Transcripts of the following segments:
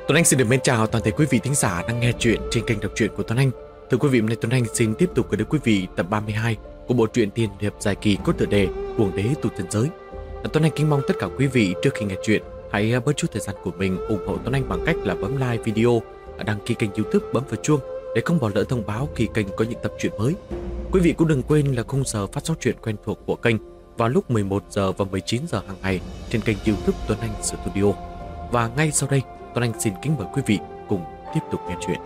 Tuấn Anh xin được mến chào toàn thể quý vị thính giả đang nghe chuyện trên kênh đọc truyện của Tuấn Anh. Thưa quý vị, hôm nay Tuấn Anh xin tiếp tục gửi đến quý vị tập 32 của bộ truyện tiên hiệp dài kỳ có tựa đề Cuồng đế tu chân giới. Tuấn Anh kính mong tất cả quý vị trước khi nghe chuyện hãy bớt chút thời gian của mình ủng hộ Tuấn Anh bằng cách là bấm like video, đăng ký kênh YouTube, bấm vào chuông để không bỏ lỡ thông báo khi kênh có những tập truyện mới. Quý vị cũng đừng quên là khung giờ phát sóng truyện quen thuộc của kênh vào lúc 11 giờ và 19 giờ hàng ngày trên kênh YouTube Tuấn Anh Studio. Và ngay sau đây, Tuấn Anh xin kính mời quý vị cùng tiếp tục nghe chuyện.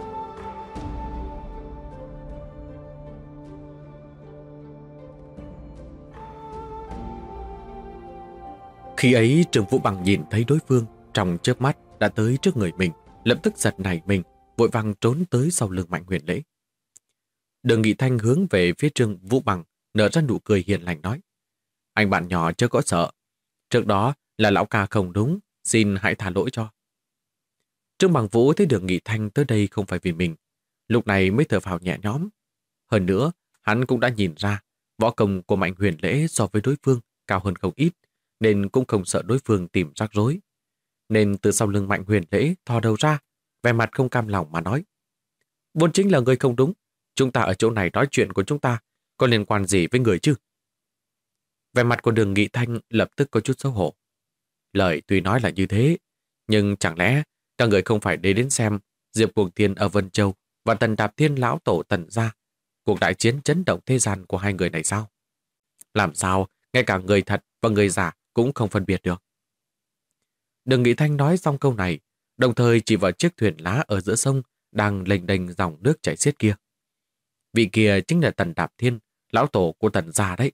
Khi ấy Trương Vũ Bằng nhìn thấy đối phương trong chớp mắt đã tới trước người mình, lập tức giật nảy mình, vội vàng trốn tới sau lưng Mạnh Huyền Lễ. Đường Nghị Thanh hướng về phía Trương Vũ Bằng, nở ra nụ cười hiền lành nói: "Anh bạn nhỏ chớ có sợ, trước đó là lão ca không đúng, xin hãy tha lỗi cho." Trương Bằng Vũ thấy Đường Nghị Thanh tới đây không phải vì mình, lúc này mới thở phào nhẹ nhõm. Hơn nữa, hắn cũng đã nhìn ra võ công của Mạnh Huyền Lễ so với đối phương cao hơn không ít, nên cũng không sợ đối phương tìm rắc rối. Nên từ sau lưng Mạnh Huyền Lễ thò đầu ra, vẻ mặt không cam lòng mà nói: "Vốn chính là người không đúng, chúng ta ở chỗ này nói chuyện của chúng ta có liên quan gì với người chứ?" Vẻ mặt của Đường Nghị Thanh lập tức có chút xấu hổ. Lời tuy nói là như thế, nhưng chẳng lẽ các người không phải đến xem Diệp Cuồng Tiên ở Vân Châu và Tần Đạp Thiên lão tổ Tần gia, cuộc đại chiến chấn động thế gian của hai người này sao? Làm sao ngay cả người thật và người giả cũng không phân biệt được? Đường Nghị Thanh nói xong câu này, đồng thời chỉ vào chiếc thuyền lá ở giữa sông đang lênh đênh dòng nước chảy xiết kia. Vị kia chính là Tần Đạp Thiên, lão tổ của Tần gia đấy.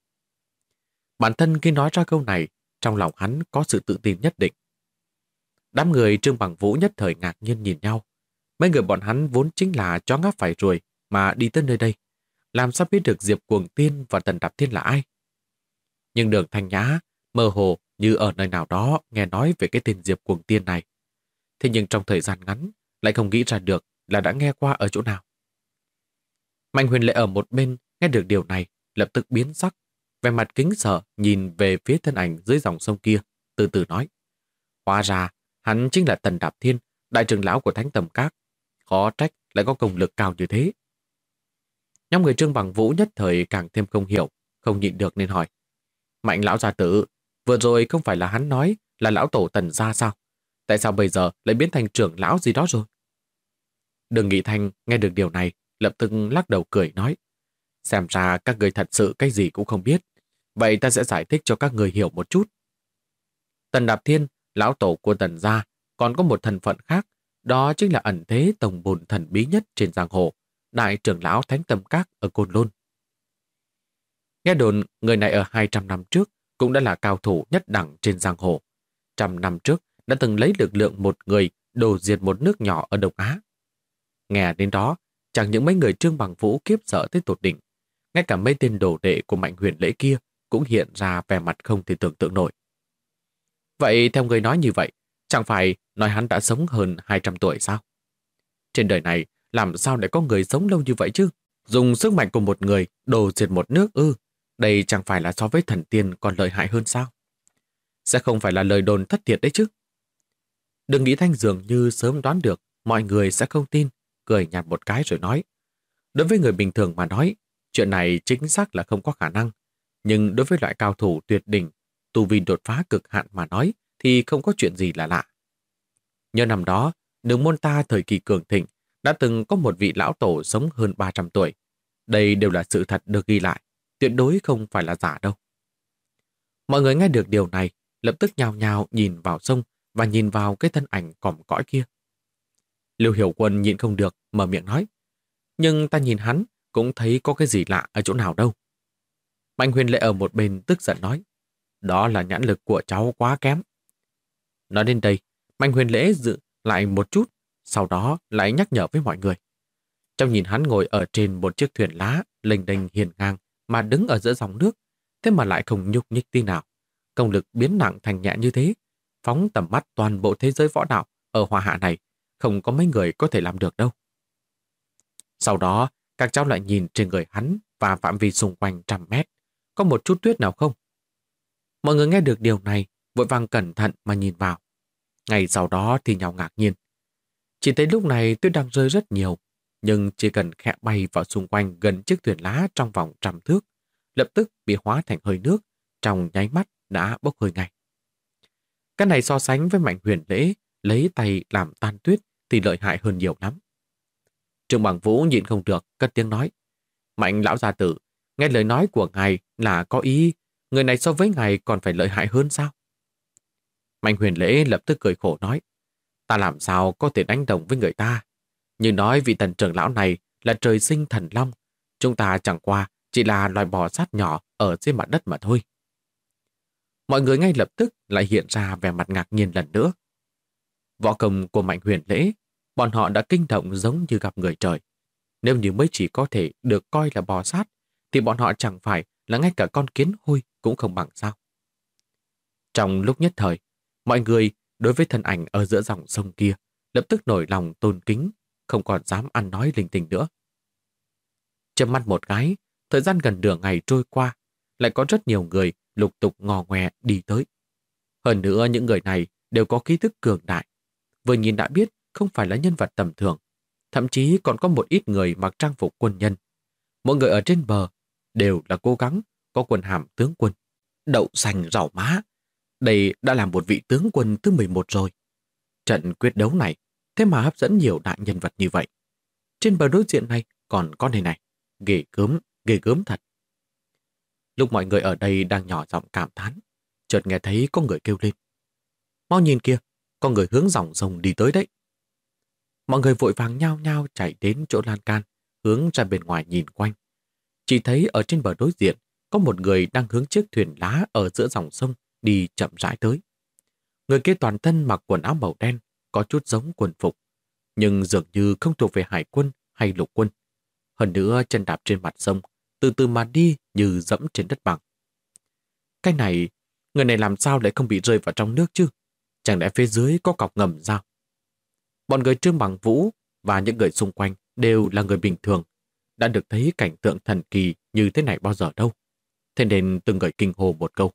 Bản thân khi nói ra câu này, trong lòng hắn có sự tự tin nhất định. Đám người Trương Bằng Vũ nhất thời ngạc nhiên nhìn nhau. Mấy người bọn hắn vốn chính là chó ngáp phải ruồi mà đi tới nơi đây. Làm sao biết được Diệp Cuồng Tiên và Tần Đạp Thiên là ai? Nhưng Đường Thanh Nhã mơ hồ như ở nơi nào đó nghe nói về cái tên Diệp Cuồng Tiên này. Thế nhưng trong thời gian ngắn lại không nghĩ ra được là đã nghe qua ở chỗ nào. Mạnh Huyền Lệ ở một bên nghe được điều này lập tức biến sắc, vẻ mặt kính sợ nhìn về phía thân ảnh dưới dòng sông kia, từ từ nói: "Hóa ra hắn chính là Tần Đạp Thiên, đại trưởng lão của Thánh Tầm Các. Khó trách lại có công lực cao như thế." Nhóm người Trương Bằng Vũ nhất thời càng thêm không hiểu, không nhịn được nên hỏi: "Mạnh lão gia tử, vừa rồi không phải là hắn nói là lão tổ Tần gia sao? Tại sao bây giờ lại biến thành trưởng lão gì đó rồi?" Đường Nghị Thanh nghe được điều này, lập tức lắc đầu cười nói: "Xem ra các người thật sự cái gì cũng không biết. Vậy ta sẽ giải thích cho các người hiểu một chút. Tần Đạp Thiên, lão tổ của Tần gia, còn có một thân phận khác, đó chính là ẩn thế tổng bồn thần bí nhất trên giang hồ, đại trưởng lão Thánh Tầm Các ở Côn Lôn. Nghe đồn, người này ở 200 năm trước cũng đã là cao thủ nhất đẳng trên giang hồ. 100 năm trước đã từng lấy lực lượng một người đổ diệt một nước nhỏ ở Đông Á. Nghe đến đó, chẳng những mấy người Trương Bằng Vũ kiếp sợ tới tột đỉnh, ngay cả mấy tên đồ đệ của Mạnh Huyền Lễ kia cũng hiện ra vẻ mặt không thể tưởng tượng nổi. Vậy theo người nói như vậy, chẳng phải nói hắn đã sống hơn 200 tuổi sao? Trên đời này làm sao để có người sống lâu như vậy chứ? Dùng sức mạnh của một người đổ diệt một nước ư? Đây chẳng phải là so với thần tiên còn lợi hại hơn sao? Sẽ không phải là lời đồn thất thiệt đấy chứ?" Đừng nghĩ Thanh dường như sớm đoán được mọi người sẽ không tin, cười nhạt một cái rồi nói: "Đối với người bình thường mà nói, chuyện này chính xác là không có khả năng. Nhưng đối với loại cao thủ tuyệt đỉnh, tu vi đột phá cực hạn mà nói, thì không có chuyện gì là lạ. Nhớ năm đó, đường môn ta thời kỳ cường thịnh, đã từng có một vị lão tổ sống hơn 300 tuổi. Đây đều là sự thật được ghi lại, tuyệt đối không phải là giả đâu." Mọi người nghe được điều này, lập tức nhao nhao nhìn vào sông và nhìn vào cái thân ảnh còm cõi kia. Lưu Hiểu Quân nhịn không được, mở miệng nói: "Nhưng ta nhìn hắn, cũng thấy có cái gì lạ ở chỗ nào đâu." Mạnh Huyền Lệ ở một bên tức giận nói: "Đó là nhãn lực của cháu quá kém." Nói đến đây, Mạnh Huyền Lễ dự lại một chút, sau đó lại nhắc nhở với mọi người. Trong nhìn hắn ngồi ở trên một chiếc thuyền lá, lênh đênh hiền ngang mà đứng ở giữa dòng nước, thế mà lại không nhúc nhích tí nào. Công lực biến nặng thành nhẹ như thế, phóng tầm mắt toàn bộ thế giới võ đạo ở Hoa Hạ này, không có mấy người có thể làm được đâu. Sau đó, các cháu lại nhìn trên người hắn và phạm vi xung quanh 100 mét, có một chút tuyết nào không? Mọi người nghe được điều này, vội vàng cẩn thận mà nhìn vào. Ngay sau đó thì nhau ngạc nhiên, Chỉ thấy lúc này tuyết đang rơi rất nhiều, nhưng chỉ cần khẽ bay vào xung quanh gần chiếc thuyền lá trong vòng 100 thước, lập tức bị hóa thành hơi nước, trong nháy mắt đã bốc hơi ngay. Cái này so sánh với Mạnh Huyền Lễ lấy tay làm tan tuyết thì lợi hại hơn nhiều lắm. Trương Bằng Vũ nhịn không được, cất tiếng nói: Mạnh lão gia tử, nghe lời nói của ngài là có ý, người này so với ngài còn phải lợi hại hơn sao? Mạnh Huyền Lễ lập tức cười khổ nói: Ta làm sao có thể đánh đồng với người ta? Như nói vị Tần trưởng lão này là trời sinh thần long, chúng ta chẳng qua chỉ là loài bò sát nhỏ ở trên mặt đất mà thôi. Mọi người ngay lập tức lại hiện ra vẻ mặt ngạc nhiên lần nữa. Võ công của Mạnh Huyền Lễ, bọn họ đã kinh động giống như gặp người trời. Nếu như mới chỉ có thể được coi là bò sát, thì bọn họ chẳng phải là ngay cả con kiến hôi cũng không bằng sao. Trong lúc nhất thời, mọi người đối với thân ảnh ở giữa dòng sông kia lập tức nổi lòng tôn kính, không còn dám ăn nói linh tinh nữa. Chớp mắt một cái, thời gian gần nửa ngày trôi qua, lại có rất nhiều người lục tục ngò ngoe đi tới. Hơn nữa những người này đều có khí thức cường đại. Vừa nhìn đã biết không phải là nhân vật tầm thường. Thậm chí còn có một ít người mặc trang phục quân nhân. Mỗi người ở trên bờ đều là cố gắng có quân hàm tướng quân. Đậu xanh rau má. Đây đã là một vị tướng quân thứ 11 rồi. Trận quyết đấu này thế mà hấp dẫn nhiều đại nhân vật như vậy. Trên bờ đối diện này còn có này này. Ghê gớm thật. Lúc mọi người ở đây đang nhỏ giọng cảm thán, chợt nghe thấy có người kêu lên: Mau nhìn kìa, có người hướng dòng sông đi tới đấy. Mọi người vội vàng nhao nhao chạy đến chỗ lan can, hướng ra bên ngoài nhìn quanh. Chỉ thấy ở trên bờ đối diện có một người đang hướng chiếc thuyền lá ở giữa dòng sông đi chậm rãi tới. Người kia toàn thân mặc quần áo màu đen, có chút giống quân phục, nhưng dường như không thuộc về hải quân hay lục quân. Hơn nữa chân đạp trên mặt sông, từ từ mà đi như dẫm trên đất bằng. Cái này, người này làm sao lại không bị rơi vào trong nước chứ? Chẳng lẽ phía dưới có cọc ngầm sao? Bọn người Trương Bằng Vũ và những người xung quanh đều là người bình thường, đã được thấy cảnh tượng thần kỳ như thế này bao giờ đâu. Thế nên từng người kinh hô một câu.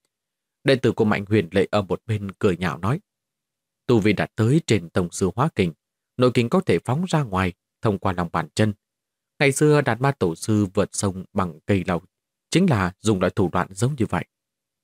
Đệ tử của Mạnh Huyền Lễ ở một bên cười nhạo nói: Tu vi đạt tới trên tổng sư hóa kình, nội kình có thể phóng ra ngoài thông qua lòng bàn chân. Ngày xưa Đạt Ma Tổ sư vượt sông bằng cây lầu chính là dùng loại thủ đoạn giống như vậy.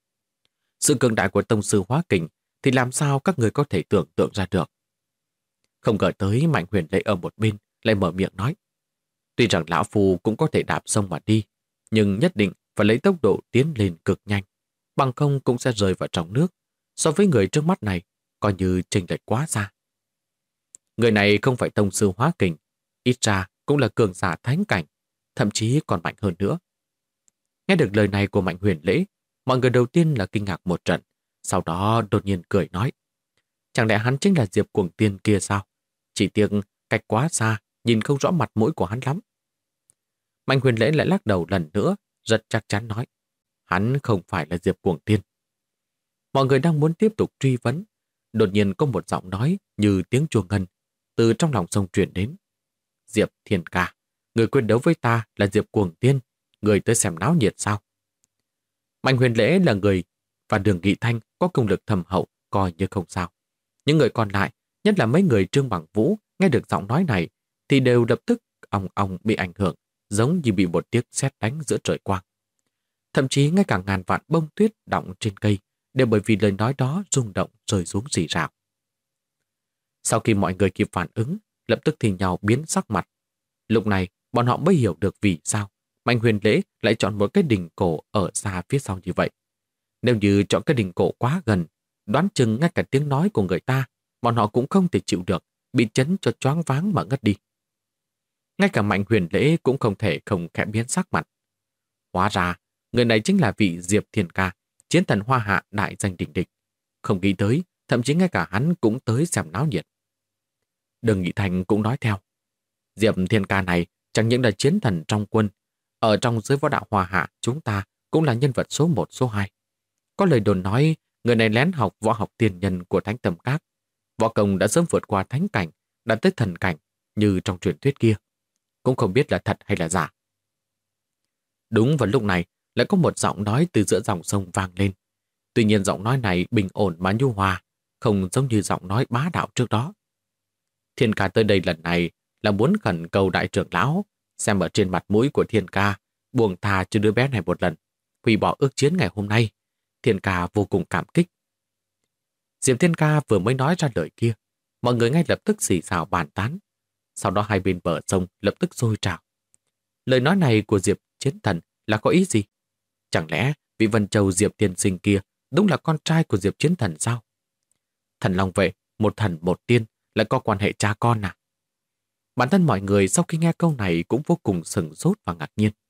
Sự cường đại của tông sư hóa kình thì làm sao các người có thể tưởng tượng ra được. Không ngờ tới Mạnh Huyền Lễ ở một bên lại mở miệng nói: Tuy rằng lão phù cũng có thể đạp sông mà đi, nhưng nhất định phải lấy tốc độ tiến lên cực nhanh, bằng không cũng sẽ rơi vào trong nước. So với người trước mắt này, coi như chênh lệch quá xa. Người này không phải tông sư hóa kình, ít ra cũng là cường giả thánh cảnh, thậm chí còn mạnh hơn nữa. Nghe được lời này của Mạnh Huyền Lễ, mọi người đầu tiên là kinh ngạc một trận, sau đó đột nhiên cười nói: Chẳng lẽ hắn chính là Diệp Cuồng Tiên kia sao? Chỉ tiếc cách quá xa, nhìn không rõ mặt mũi của hắn lắm. Mạnh Huyền Lễ lại lắc đầu lần nữa, rất chắc chắn nói: Hắn không phải là Diệp Cuồng Tiên. Mọi người đang muốn tiếp tục truy vấn, đột nhiên có một giọng nói như tiếng chuông ngân từ trong lòng sông truyền đến: Diệp Thiên Ca, người quyết đấu với ta là Diệp Cuồng Tiên, người tới xem náo nhiệt sao? Mạnh Huyền Lễ là người và Đường Nghị Thanh có công lực thầm hậu, coi như không sao. Những người còn lại, nhất là mấy người Trương Bằng Vũ, nghe được giọng nói này thì đều lập tức ong ong bị ảnh hưởng, giống như bị một tiếng sét đánh giữa trời quang. Thậm chí ngay cả ngàn vạn bông tuyết đọng trên cây đều bởi vì lời nói đó rung động rơi xuống rỉ rào. Sau khi mọi người kịp phản ứng, lập tức thì nhau biến sắc mặt. Lúc này, bọn họ mới hiểu được vì sao Mạnh Huyền Lễ lại chọn một cái đỉnh cổ ở xa phía sau như vậy. Nếu như chọn cái đỉnh cổ quá gần, đoán chừng ngay cả tiếng nói của người ta, bọn họ cũng không thể chịu được, bị chấn cho choáng váng mà ngất đi. Ngay cả Mạnh Huyền Lễ cũng không thể không khẽ biến sắc mặt. Hóa ra, người này chính là vị Diệp Thiên Ca, chiến thần Hoa Hạ đại danh đỉnh đỉnh. Không nghĩ tới, thậm chí ngay cả hắn cũng tới xem náo nhiệt. Đường Nghị Thành cũng nói theo: Diệp Thiên Ca này chẳng những là chiến thần trong quân, ở trong giới võ đạo Hoa Hạ chúng ta cũng là nhân vật số 1, số 2. Có lời đồn nói người này lén học võ học tiền nhân của Thánh Tâm Các. Võ công đã sớm vượt qua thánh cảnh, đã tới thần cảnh như trong truyền thuyết kia. Cũng không biết là thật hay là giả. Đúng vào lúc này lại có một giọng nói từ giữa dòng sông vang lên. Tuy nhiên giọng nói này bình ổn mà nhu hòa, không giống như giọng nói bá đạo trước đó. Thiên ca tới đây lần này là muốn khẩn cầu đại trưởng lão xem ở trên mặt mũi của Thiên ca buông tha cho đứa bé này một lần, hủy bỏ ước chiến ngày hôm nay. Thiên ca vô cùng cảm kích. Diệp Thiên ca vừa mới nói ra lời kia, mọi người ngay lập tức xì xào bàn tán. Sau đó hai bên bờ sông lập tức sôi trào. Lời nói này của Diệp Chiến Thần là có ý gì? Chẳng lẽ vị Vân Châu Diệp tiên sinh kia đúng là con trai của Diệp Chiến Thần sao? Thần Long Vệ, một thần một tiên, lại có quan hệ cha con à? Bản thân mọi người sau khi nghe câu này cũng vô cùng sửng sốt và ngạc nhiên.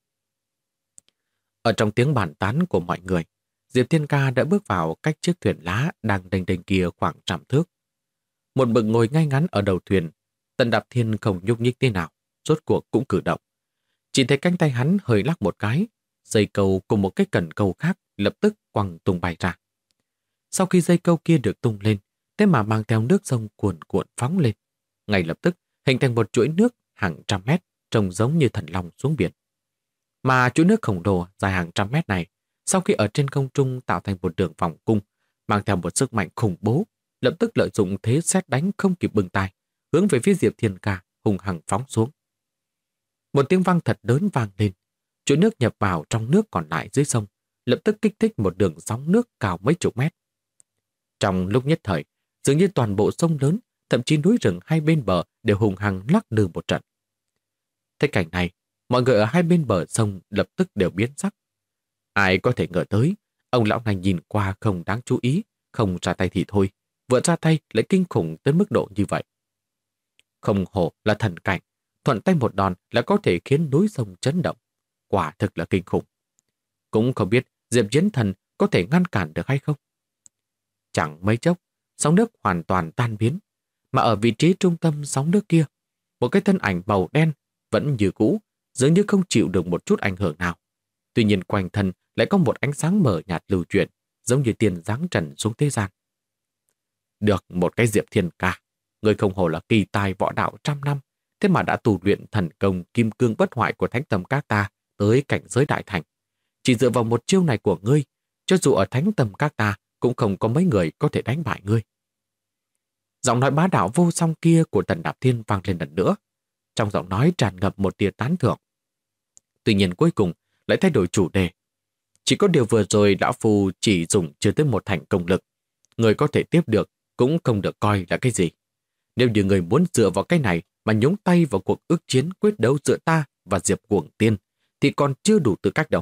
Ở trong tiếng bàn tán của mọi người, Diệp Thiên Ca đã bước vào cách chiếc thuyền lá đang đênh đênh kia khoảng 100 thước. Một bậc ngồi ngay ngắn ở đầu thuyền, Tần Đạp Thiên không nhúc nhích thế nào, rốt cuộc cũng cử động. Chỉ thấy cánh tay hắn hơi lắc một cái, dây câu cùng một cái cần câu khác lập tức quăng tung bay ra. Sau khi dây câu kia được tung lên, thế mà mang theo nước sông cuồn cuộn phóng lên. Ngay lập tức hình thành một chuỗi nước hàng trăm mét, trông giống như thần long xuống biển. Mà chuỗi nước khổng lồ dài hàng trăm mét này, sau khi ở trên không trung tạo thành một đường vòng cung, mang theo một sức mạnh khủng bố, lập tức lợi dụng thế sét đánh không kịp bưng tay, hướng về phía Diệp Thiên Ca hùng hằng phóng xuống. Một tiếng vang thật lớn vang lên, chuỗi nước nhập vào trong nước còn lại dưới sông, lập tức kích thích một đường sóng nước cao mấy chục mét. Trong lúc nhất thời, dường như toàn bộ sông lớn, thậm chí núi rừng hai bên bờ đều hùng hằng lắc lư một trận. Thấy cảnh này, mọi người ở hai bên bờ sông lập tức đều biến sắc. Ai có thể ngờ tới, ông lão này nhìn qua không đáng chú ý, không ra tay thì thôi, vừa ra tay lại kinh khủng tới mức độ như vậy. Không hổ là thần cảnh, thuận tay một đòn là có thể khiến núi sông chấn động. Quả thực là kinh khủng. Cũng không biết Diệp Chiến Thần có thể ngăn cản được hay không. Chẳng mấy chốc, sóng nước hoàn toàn tan biến, mà ở vị trí trung tâm sóng nước kia, một cái thân ảnh màu đen vẫn như cũ, dường như không chịu được một chút ảnh hưởng nào. Tuy nhiên quanh thân lại có một ánh sáng mờ nhạt lưu chuyển, giống như tiền giáng trần xuống thế gian. Được một cái Diệp Thiên Ca, người không hổ là kỳ tài võ đạo 100 năm, thế mà đã tu luyện thần công kim cương bất hoại của Thánh Tâm Các ta tới cảnh giới đại thành. Chỉ dựa vào một chiêu này của ngươi, cho dù ở Thánh Tâm Các ta cũng không có mấy người có thể đánh bại ngươi. Giọng nói bá đạo vô song kia của Tần Đạp Thiên vang lên lần nữa. Trong giọng nói tràn ngập một tia tán thưởng. Tuy nhiên cuối cùng lại thay đổi chủ đề. Chỉ có điều vừa rồi lão phu chỉ dùng chưa tới một thành công lực. Người có thể tiếp được cũng không được coi là cái gì. Nếu như người muốn dựa vào cái này mà nhúng tay vào cuộc ước chiến quyết đấu giữa ta và Diệp Cuồng Tiên thì còn chưa đủ tư cách đâu.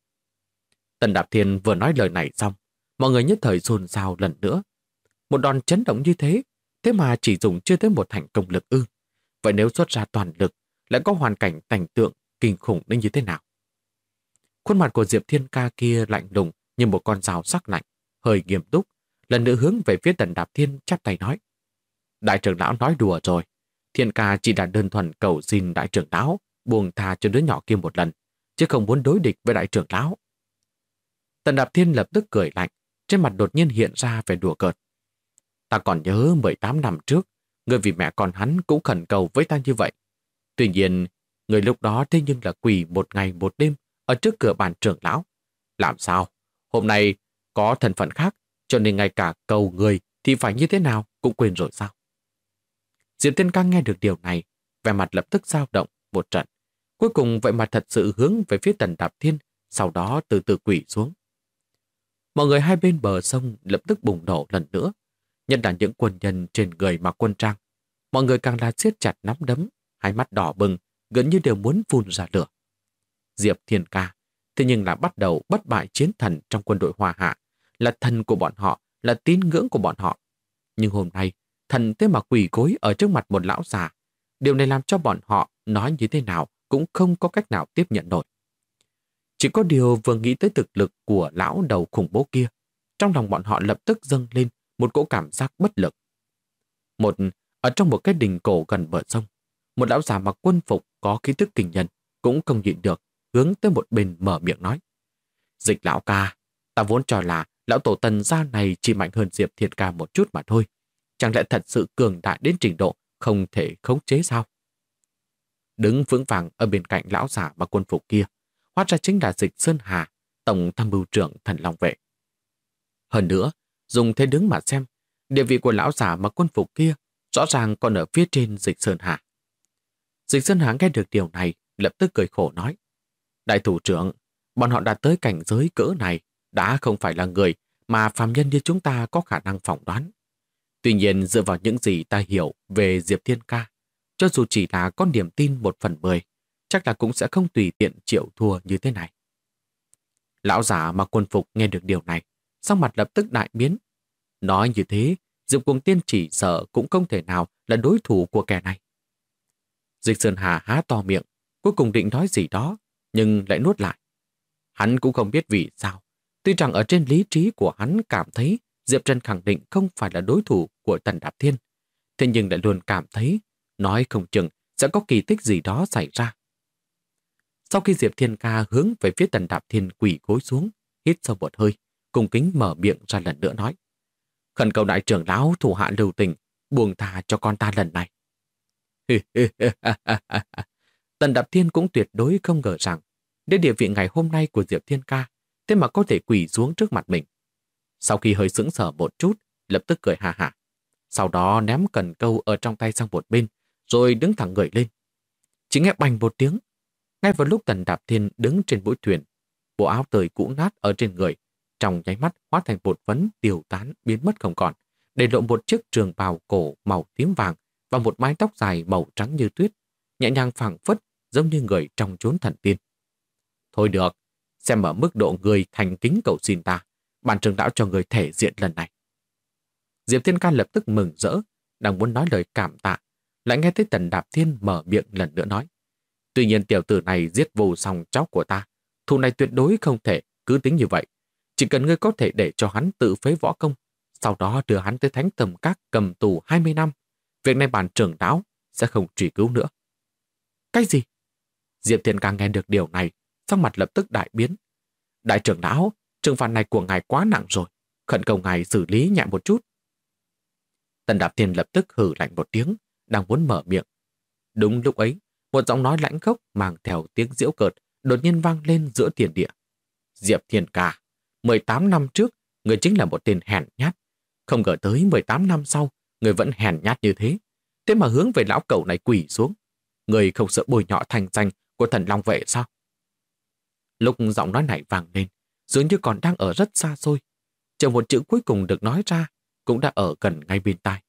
Tần Đạp Thiên vừa nói lời này xong, mọi người nhất thời xôn xao lần nữa. Một đòn chấn động như thế, thế mà chỉ dùng chưa tới một thành công lực ư. Vậy nếu xuất ra toàn lực, lại có hoàn cảnh cảnh tượng kinh khủng đến như thế nào? Khuôn mặt của Diệp Thiên Ca kia lạnh lùng như một con dao sắc lạnh, hơi nghiêm túc, lần nữa hướng về phía Tần Đạp Thiên chắp tay nói. Đại trưởng lão nói đùa rồi, Thiên Ca chỉ đã đơn thuần cầu xin đại trưởng lão buông tha cho đứa nhỏ kia một lần, chứ không muốn đối địch với đại trưởng lão. Tần Đạp Thiên lập tức cười lạnh, trên mặt đột nhiên hiện ra vẻ đùa cợt. Ta còn nhớ 18 năm trước, người vì mẹ con hắn cũng khẩn cầu với ta như vậy. Tuy nhiên, người lúc đó thế nhưng là quỳ một ngày một đêm ở trước cửa bàn trưởng lão. Làm sao? Hôm nay có thân phận khác, cho nên ngay cả cầu người thì phải như thế nào cũng quên rồi sao? Diệp Thiên Ca nghe được điều này, vẻ mặt lập tức dao động một trận. Cuối cùng vậy mà thật sự hướng về phía Tần Đạp Thiên, sau đó từ từ quỳ xuống. Mọi người hai bên bờ sông lập tức bùng nổ lần nữa, nhất là những quân nhân trên người mặc quân trang. Mọi người càng là siết chặt nắm đấm, hai mắt đỏ bừng, gần như đều muốn phun ra lửa. Diệp Thiên Ca, thế nhưng là bắt đầu bất bại chiến thần trong quân đội Hoa Hạ, là thần của bọn họ, là tín ngưỡng của bọn họ. Nhưng hôm nay, thần thế mà quỳ gối ở trước mặt một lão già. Điều này làm cho bọn họ nói như thế nào cũng không có cách nào tiếp nhận nổi. Chỉ có điều vừa nghĩ tới thực lực của lão đầu khủng bố kia, trong lòng bọn họ lập tức dâng lên một cỗ cảm giác bất lực. Ở trong một cái đình cổ gần bờ sông, một lão già mặc quân phục có khí tức kinh nhân cũng không nhịn được, hướng tới một bên mở miệng nói. Dịch lão ca, ta vốn cho là lão tổ Tần gia này chỉ mạnh hơn Diệp Thiên Ca một chút mà thôi. Chẳng lẽ thật sự cường đại đến trình độ không thể khống chế sao? Đứng vững vàng ở bên cạnh lão già mặc quân phục kia, hóa ra chính là Dịch Sơn Hà, tổng tham mưu trưởng Thần Long Vệ. Hơn nữa, dùng thế đứng mà xem, địa vị của lão già mặc quân phục kia rõ ràng còn ở phía trên Dịch Sơn Hà. Dịch Sơn Hà nghe được điều này, lập tức cười khổ nói. Đại thủ trưởng, bọn họ đã tới cảnh giới cỡ này, đã không phải là người mà phàm nhân như chúng ta có khả năng phỏng đoán. Tuy nhiên dựa vào những gì ta hiểu về Diệp Thiên Ca, cho dù chỉ là có niềm tin 1/10, chắc là cũng sẽ không tùy tiện chịu thua như thế này. Lão giả mặc quân phục nghe được điều này, sắc mặt lập tức đại biến. Nói như thế, Diệp Cuồng Tiên chỉ sợ cũng không thể nào là đối thủ của kẻ này. Dịch Sơn Hà há to miệng, cuối cùng định nói gì đó, nhưng lại nuốt lại. Hắn cũng không biết vì sao. Tuy rằng ở trên lý trí của hắn cảm thấy Diệp Trần khẳng định không phải là đối thủ của Tần Đạp Thiên, thế nhưng lại luôn cảm thấy nói không chừng sẽ có kỳ tích gì đó xảy ra. Sau khi Diệp Thiên Ca hướng về phía Tần Đạp Thiên quỳ gối xuống, hít sâu một hơi, cung kính mở miệng ra lần nữa nói. Khẩn cầu đại trưởng lão thủ hạ lưu tình, buông tha cho con ta lần này. Tần Đạp Thiên cũng tuyệt đối không ngờ rằng đến địa vị ngày hôm nay của Diệp Thiên Ca, thế mà có thể quỳ xuống trước mặt mình. Sau khi hơi sững sờ một chút, lập tức cười ha hả. Sau đó ném cần câu ở trong tay sang một bên, rồi đứng thẳng người lên. Chỉ nghe bành một tiếng. Ngay vào lúc Tần Đạp Thiên đứng trên mũi thuyền, bộ áo tơi cũ nát ở trên người, trong nháy mắt hóa thành bột phấn tiêu tán biến mất không còn, để lộ một chiếc trường bào cổ màu tím vàng và một mái tóc dài màu trắng như tuyết, nhẹ nhàng phảng phất giống như người trong chốn thần tiên. Thôi được, xem ở mức độ người thành kính cầu xin ta, bản trưởng lão cho người thể diện lần này. Diệp Thiên Ca lập tức mừng rỡ, đang muốn nói lời cảm tạ, lại nghe thấy Tần Đạp Thiên mở miệng lần nữa nói. Tuy nhiên tiểu tử này giết vô song cháu của ta, thù này tuyệt đối không thể cứ tính như vậy. Chỉ cần ngươi có thể để cho hắn tự phế võ công, sau đó đưa hắn tới Thánh Tầm Các cầm tù 20 năm, việc này bản trưởng lão sẽ không truy cứu nữa. Cái gì? Diệp Thiên Ca nghe được điều này, sắc mặt lập tức đại biến. Đại trưởng lão, trừng phạt này của ngài quá nặng rồi, khẩn cầu ngài xử lý nhẹ một chút. Tần Đạp Thiên lập tức hừ lạnh một tiếng, đang muốn mở miệng. Đúng lúc ấy, một giọng nói lãnh khốc mang theo tiếng giễu cợt đột nhiên vang lên giữa thiên địa. Diệp Thiên Ca, 18 năm trước, người chính là một tên hèn nhát. Không ngờ tới 18 năm sau, người vẫn hèn nhát như thế. Thế mà hướng về lão cẩu này quỳ xuống. Người không sợ bôi nhọ thành danh của thần Long Vệ sao? Lúc giọng nói này vang lên, dường như còn đang ở rất xa xôi. Chờ một chữ cuối cùng được nói ra, cũng đã ở gần ngay bên tai.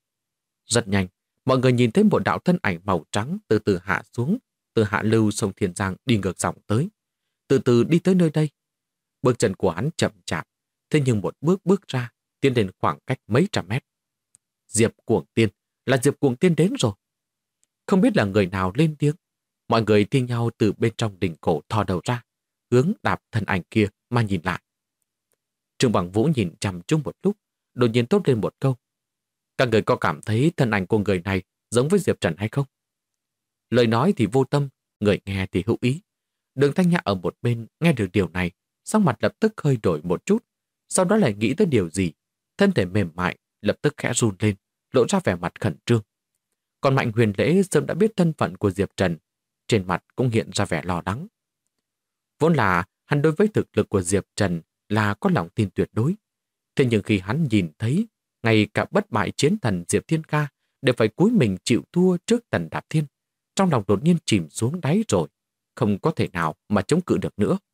Rất nhanh, mọi người nhìn thấy một đạo thân ảnh màu trắng từ từ hạ xuống, từ hạ lưu sông Thiên Giang đi ngược dòng tới. Từ từ đi tới nơi đây. Bước chân của hắn chậm chạp, thế nhưng một bước bước ra, tiến đến khoảng cách mấy trăm mét. Diệp Cuồng Tiên, là Diệp Cuồng Tiên đến rồi. Không biết là người nào lên tiếng, mọi người thi nhau từ bên trong đỉnh cổ thò đầu ra, hướng đạp thân ảnh kia mà nhìn lại. Trương Bằng Vũ nhìn chăm chú một lúc, đột nhiên tốt lên một câu. Các người có cảm thấy thân ảnh của người này giống với Diệp Trần hay không? Lời nói thì vô tâm, người nghe thì hữu ý. Đường Thanh Nhã ở một bên nghe được điều này, sắc mặt lập tức hơi đổi một chút, sau đó lại nghĩ tới điều gì. Thân thể mềm mại lập tức khẽ run lên, lộ ra vẻ mặt khẩn trương. Còn Mạnh Huyền Lễ sớm đã biết thân phận của Diệp Trần, trên mặt cũng hiện ra vẻ lo lắng. Vốn là hắn đối với thực lực của Diệp Trần là có lòng tin tuyệt đối. Thế nhưng khi hắn nhìn thấy ngay cả bất bại chiến thần Diệp Thiên Ca đều phải cúi mình chịu thua trước Tần Đạp Thiên, trong lòng đột nhiên chìm xuống đáy rồi, không có thể nào mà chống cự được nữa.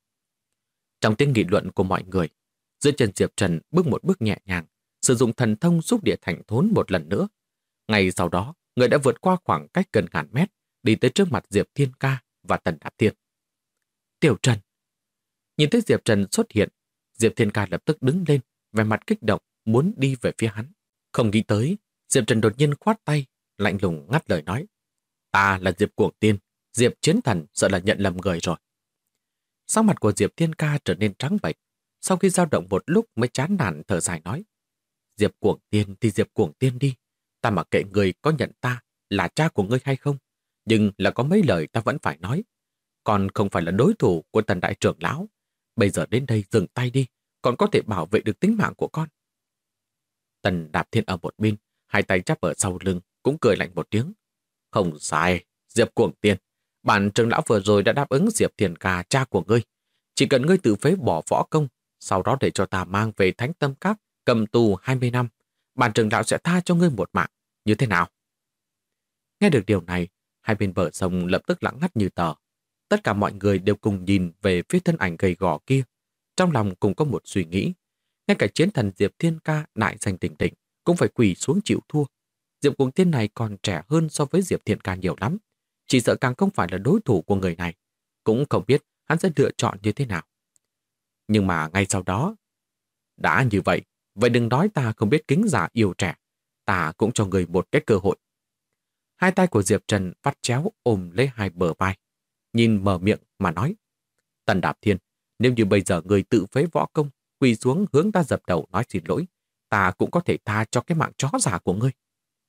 Trong tiếng nghị luận của mọi người, dưới chân Diệp Trần bước một bước nhẹ nhàng, sử dụng thần thông xúc địa thành thốn một lần nữa. Ngay sau đó, người đã vượt qua khoảng cách gần ngàn mét, đi tới trước mặt Diệp Thiên Ca và Tần Đạp Thiên. Tiểu Trần. Nhìn thấy Diệp Trần xuất hiện, Diệp Thiên Ca lập tức đứng lên, vẻ mặt kích động, muốn đi về phía hắn. Không nghĩ tới, Diệp Trần đột nhiên khoát tay, lạnh lùng ngắt lời nói. Ta là Diệp Cuồng Tiên, Diệp Chiến Thần sợ là nhận lầm người rồi. Sắc mặt của Diệp Thiên Ca trở nên trắng bệch, sau khi dao động một lúc mới chán nản thở dài nói. Diệp Cuồng Tiên thì Diệp Cuồng Tiên đi, ta mặc kệ người có nhận ta là cha của ngươi hay không, nhưng là có mấy lời ta vẫn phải nói. Còn không phải là đối thủ của Tần đại trưởng lão, bây giờ đến đây dừng tay đi, còn có thể bảo vệ được tính mạng của con. Tần Đạp Thiên ở một bên, hai tay chắp ở sau lưng, cũng cười lạnh một tiếng. Không sai, Diệp Cuồng Tiên, bản trưởng lão vừa rồi đã đáp ứng Diệp Thiên Ca cha của ngươi. Chỉ cần ngươi tự phế bỏ võ công, sau đó để cho ta mang về Thánh Tâm Các cầm tù 20 năm, bản trưởng lão sẽ tha cho ngươi một mạng, như thế nào? Nghe được điều này, hai bên bờ sông lập tức lặng ngắt như tờ. Tất cả mọi người đều cùng nhìn về phía thân ảnh gầy gò kia. Trong lòng cùng có một suy nghĩ. Ngay cả chiến thần Diệp Thiên Ca đại danh đỉnh đỉnh cũng phải quỳ xuống chịu thua. Diệp Cuồng Tiên này còn trẻ hơn so với Diệp Thiên Ca nhiều lắm. Chỉ sợ càng không phải là đối thủ của người này. Cũng không biết hắn sẽ lựa chọn như thế nào. Nhưng mà ngay sau đó, đã như vậy, vậy đừng nói ta không biết kính già yêu trẻ. Ta cũng cho người một cái cơ hội. Hai tay của Diệp Trần vắt chéo ôm lấy hai bờ vai. Nhìn mở miệng mà nói. Tần Đạp Thiên, nếu như bây giờ người tự phế võ công, quỳ xuống hướng ta dập đầu nói xin lỗi, ta cũng có thể tha cho cái mạng chó giả của ngươi.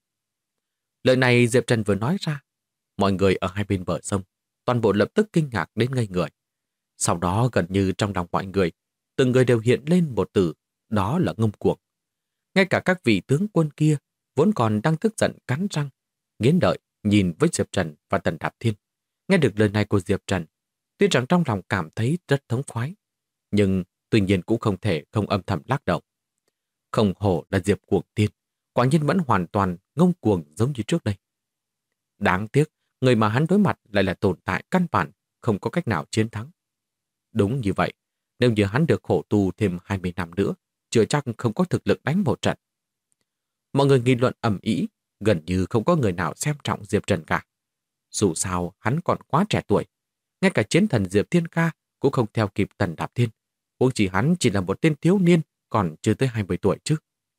Lời này Diệp Trần vừa nói ra, mọi người ở hai bên bờ sông, toàn bộ lập tức kinh ngạc đến ngây người. Sau đó gần như trong lòng mọi người, từng người đều hiện lên một từ, đó là ngông cuồng. Ngay cả các vị tướng quân kia vốn còn đang tức giận cắn răng, nghiến lợi nhìn với Diệp Trần và Tần Đạp Thiên. Nghe được lời này của Diệp Trần, tuy rằng trong lòng cảm thấy rất thống khoái, nhưng tuy nhiên cũng không thể không âm thầm lắc đầu. Không hổ là Diệp Cuồng Tiên, quả nhiên vẫn hoàn toàn ngông cuồng giống như trước đây. Đáng tiếc, người mà hắn đối mặt lại là tồn tại căn bản, không có cách nào chiến thắng. Đúng như vậy, nếu như hắn được khổ tu thêm 20 năm nữa, chưa chắc không có thực lực đánh một trận. Mọi người nghị luận ầm ĩ, gần như không có người nào xem trọng Diệp Trần cả. Dù sao, hắn còn quá trẻ tuổi. Ngay cả chiến thần Diệp Thiên Ca cũng không theo kịp Tần Đạp Thiên. Huống chỉ hắn chỉ là một tên thiếu niên, còn chưa tới 20 tuổi chứ.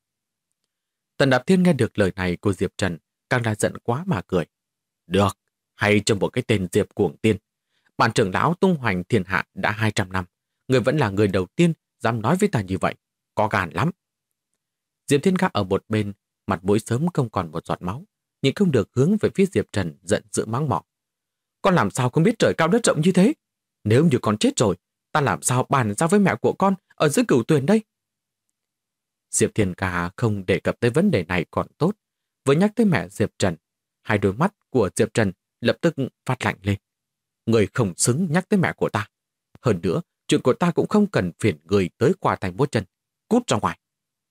Tần Đạp Thiên nghe được lời này của Diệp Trần, càng là giận quá mà cười. Được, hay cho một cái tên Diệp Cuồng Tiên. Bản trưởng lão tung hoành thiên hạ đã 200 năm. Người vẫn là người đầu tiên dám nói với ta như vậy. Có gan lắm. Diệp Thiên Ca ở một bên, mặt mũi sớm không còn một giọt máu, nhưng không được hướng về phía Diệp Trần giận dữ mắng mỏ. Con làm sao không biết trời cao đất rộng như thế? Nếu như con chết rồi, ta làm sao bàn giao với mẹ của con ở dưới Cửu Tuyền đây? Diệp Thiên Ca không đề cập tới vấn đề này còn tốt. Vừa nhắc tới mẹ Diệp Trần, hai đôi mắt của Diệp Trần lập tức phát lạnh lên. Người không xứng nhắc tới mẹ của ta. Hơn nữa, chuyện của ta cũng không cần phiền người tới qua thành bố chân. Cút ra ngoài.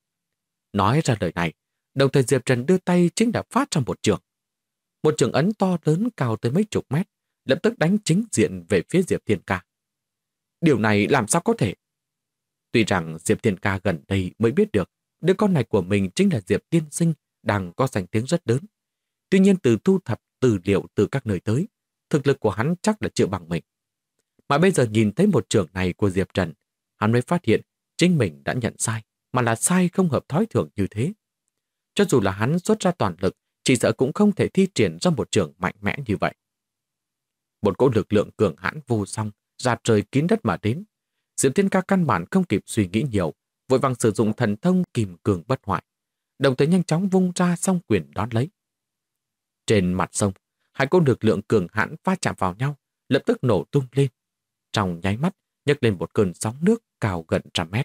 Nói ra lời này, đồng thời Diệp Trần đưa tay chính là phát ra một trường. Một trường ấn to lớn cao tới mấy chục mét, lập tức đánh chính diện về phía Diệp Thiên Ca. Điều này làm sao có thể? Tuy rằng Diệp Thiên Ca gần đây mới biết được đứa con này của mình chính là Diệp Tiên Sinh đang có danh tiếng rất lớn. Tuy nhiên từ thu thập tư liệu từ các nơi tới, thực lực của hắn chắc là chưa bằng mình. Mà bây giờ nhìn thấy một trường này của Diệp Trần, hắn mới phát hiện chính mình đã nhận sai, mà là sai không hợp thói thường như thế. Cho dù là hắn xuất ra toàn lực, chỉ sợ cũng không thể thi triển ra một trường mạnh mẽ như vậy. Một cỗ lực lượng cường hãn vô song, ra trời kín đất mà đến. Diệp Thiên Ca căn bản không kịp suy nghĩ nhiều, vội vàng sử dụng thần thông kìm cường bất hoại, đồng thời nhanh chóng vung ra song quyền đón lấy. Trên mặt sông, hai cỗ lực lượng cường hãn va chạm vào nhau, lập tức nổ tung lên. Trong nháy mắt, nhấc lên một cơn sóng nước cao gần 100 mét.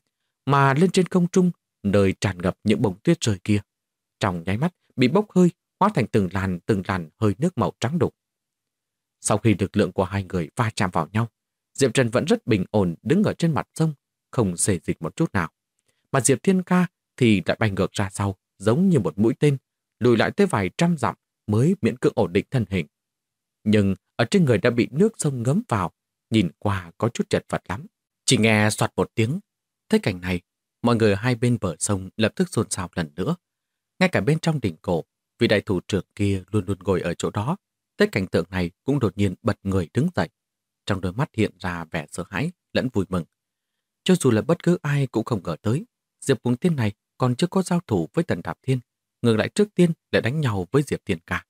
Mà lên trên không trung, nơi tràn ngập những bông tuyết rơi kia, trong nháy mắt bị bốc hơi, hóa thành từng làn hơi nước màu trắng đục. Sau khi lực lượng của hai người va chạm vào nhau, Diệp Trần vẫn rất bình ổn đứng ở trên mặt sông, không xê dịch một chút nào. Mà Diệp Thiên Ca thì lại bay ngược ra sau, giống như một mũi tên, lùi lại tới vài trăm dặm mới miễn cưỡng ổn định thân hình. Nhưng ở trên người đã bị nước sông ngấm vào, nhìn qua có chút chật vật lắm. Chỉ nghe soạt một tiếng. Thấy cảnh này, mọi người hai bên bờ sông lập tức xôn xao lần nữa. Ngay cả bên trong đỉnh cổ, vị đại thủ trưởng kia luôn luôn ngồi ở chỗ đó. Thấy cảnh tượng này cũng đột nhiên bật người đứng dậy. Trong đôi mắt hiện ra vẻ sợ hãi lẫn vui mừng. Cho dù là bất cứ ai cũng không ngờ tới, Diệp Cuồng Tiên này còn chưa có giao thủ với Tần Đạp Thiên, ngược lại trước tiên lại đánh nhau với Diệp Thiên Ca.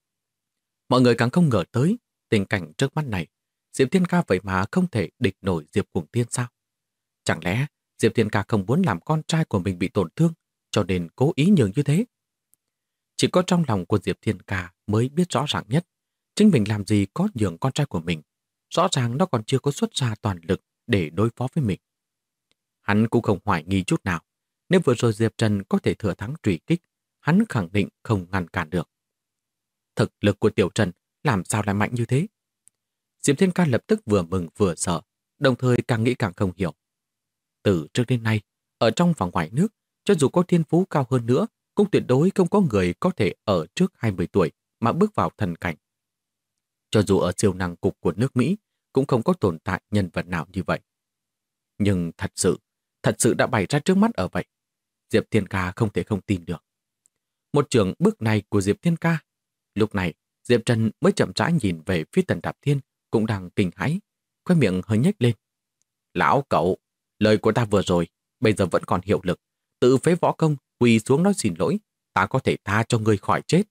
Mọi người càng không ngờ tới tình cảnh trước mắt này, Diệp Thiên Ca vậy mà không thể địch nổi Diệp Cuồng Tiên sao? Chẳng lẽ Diệp Thiên Ca không muốn làm con trai của mình bị tổn thương, cho nên cố ý nhường như thế? Chỉ có trong lòng của Diệp Thiên Ca mới biết rõ ràng nhất, chính mình làm gì có nhường con trai của mình. Rõ ràng nó còn chưa có xuất ra toàn lực để đối phó với mình. Hắn cũng không hoài nghi chút nào. Nếu vừa rồi Diệp Trần có thể thừa thắng truy kích, hắn khẳng định không ngăn cản được. Thực lực của Tiểu Trần làm sao lại mạnh như thế? Diệp Thiên Ca lập tức vừa mừng vừa sợ, đồng thời càng nghĩ càng không hiểu. Từ trước đến nay, ở trong và ngoài nước, cho dù có thiên phú cao hơn nữa, cũng tuyệt đối không có người có thể ở trước 20 tuổi mà bước vào thần cảnh. Cho dù ở siêu năng cục của nước Mỹ, cũng không có tồn tại nhân vật nào như vậy. Nhưng thật sự đã bày ra trước mắt ở vậy. Diệp Thiên Ca không thể không tin được. Một trường bước này của Diệp Thiên Ca. Lúc này, Diệp Trần mới chậm rãi nhìn về phía Tần Đạp Thiên, cũng đang kinh hãi, khóe miệng hơi nhếch lên. Lão cậu, lời của ta vừa rồi, bây giờ vẫn còn hiệu lực. Tự phế võ công, quỳ xuống nói xin lỗi, ta có thể tha cho ngươi khỏi chết.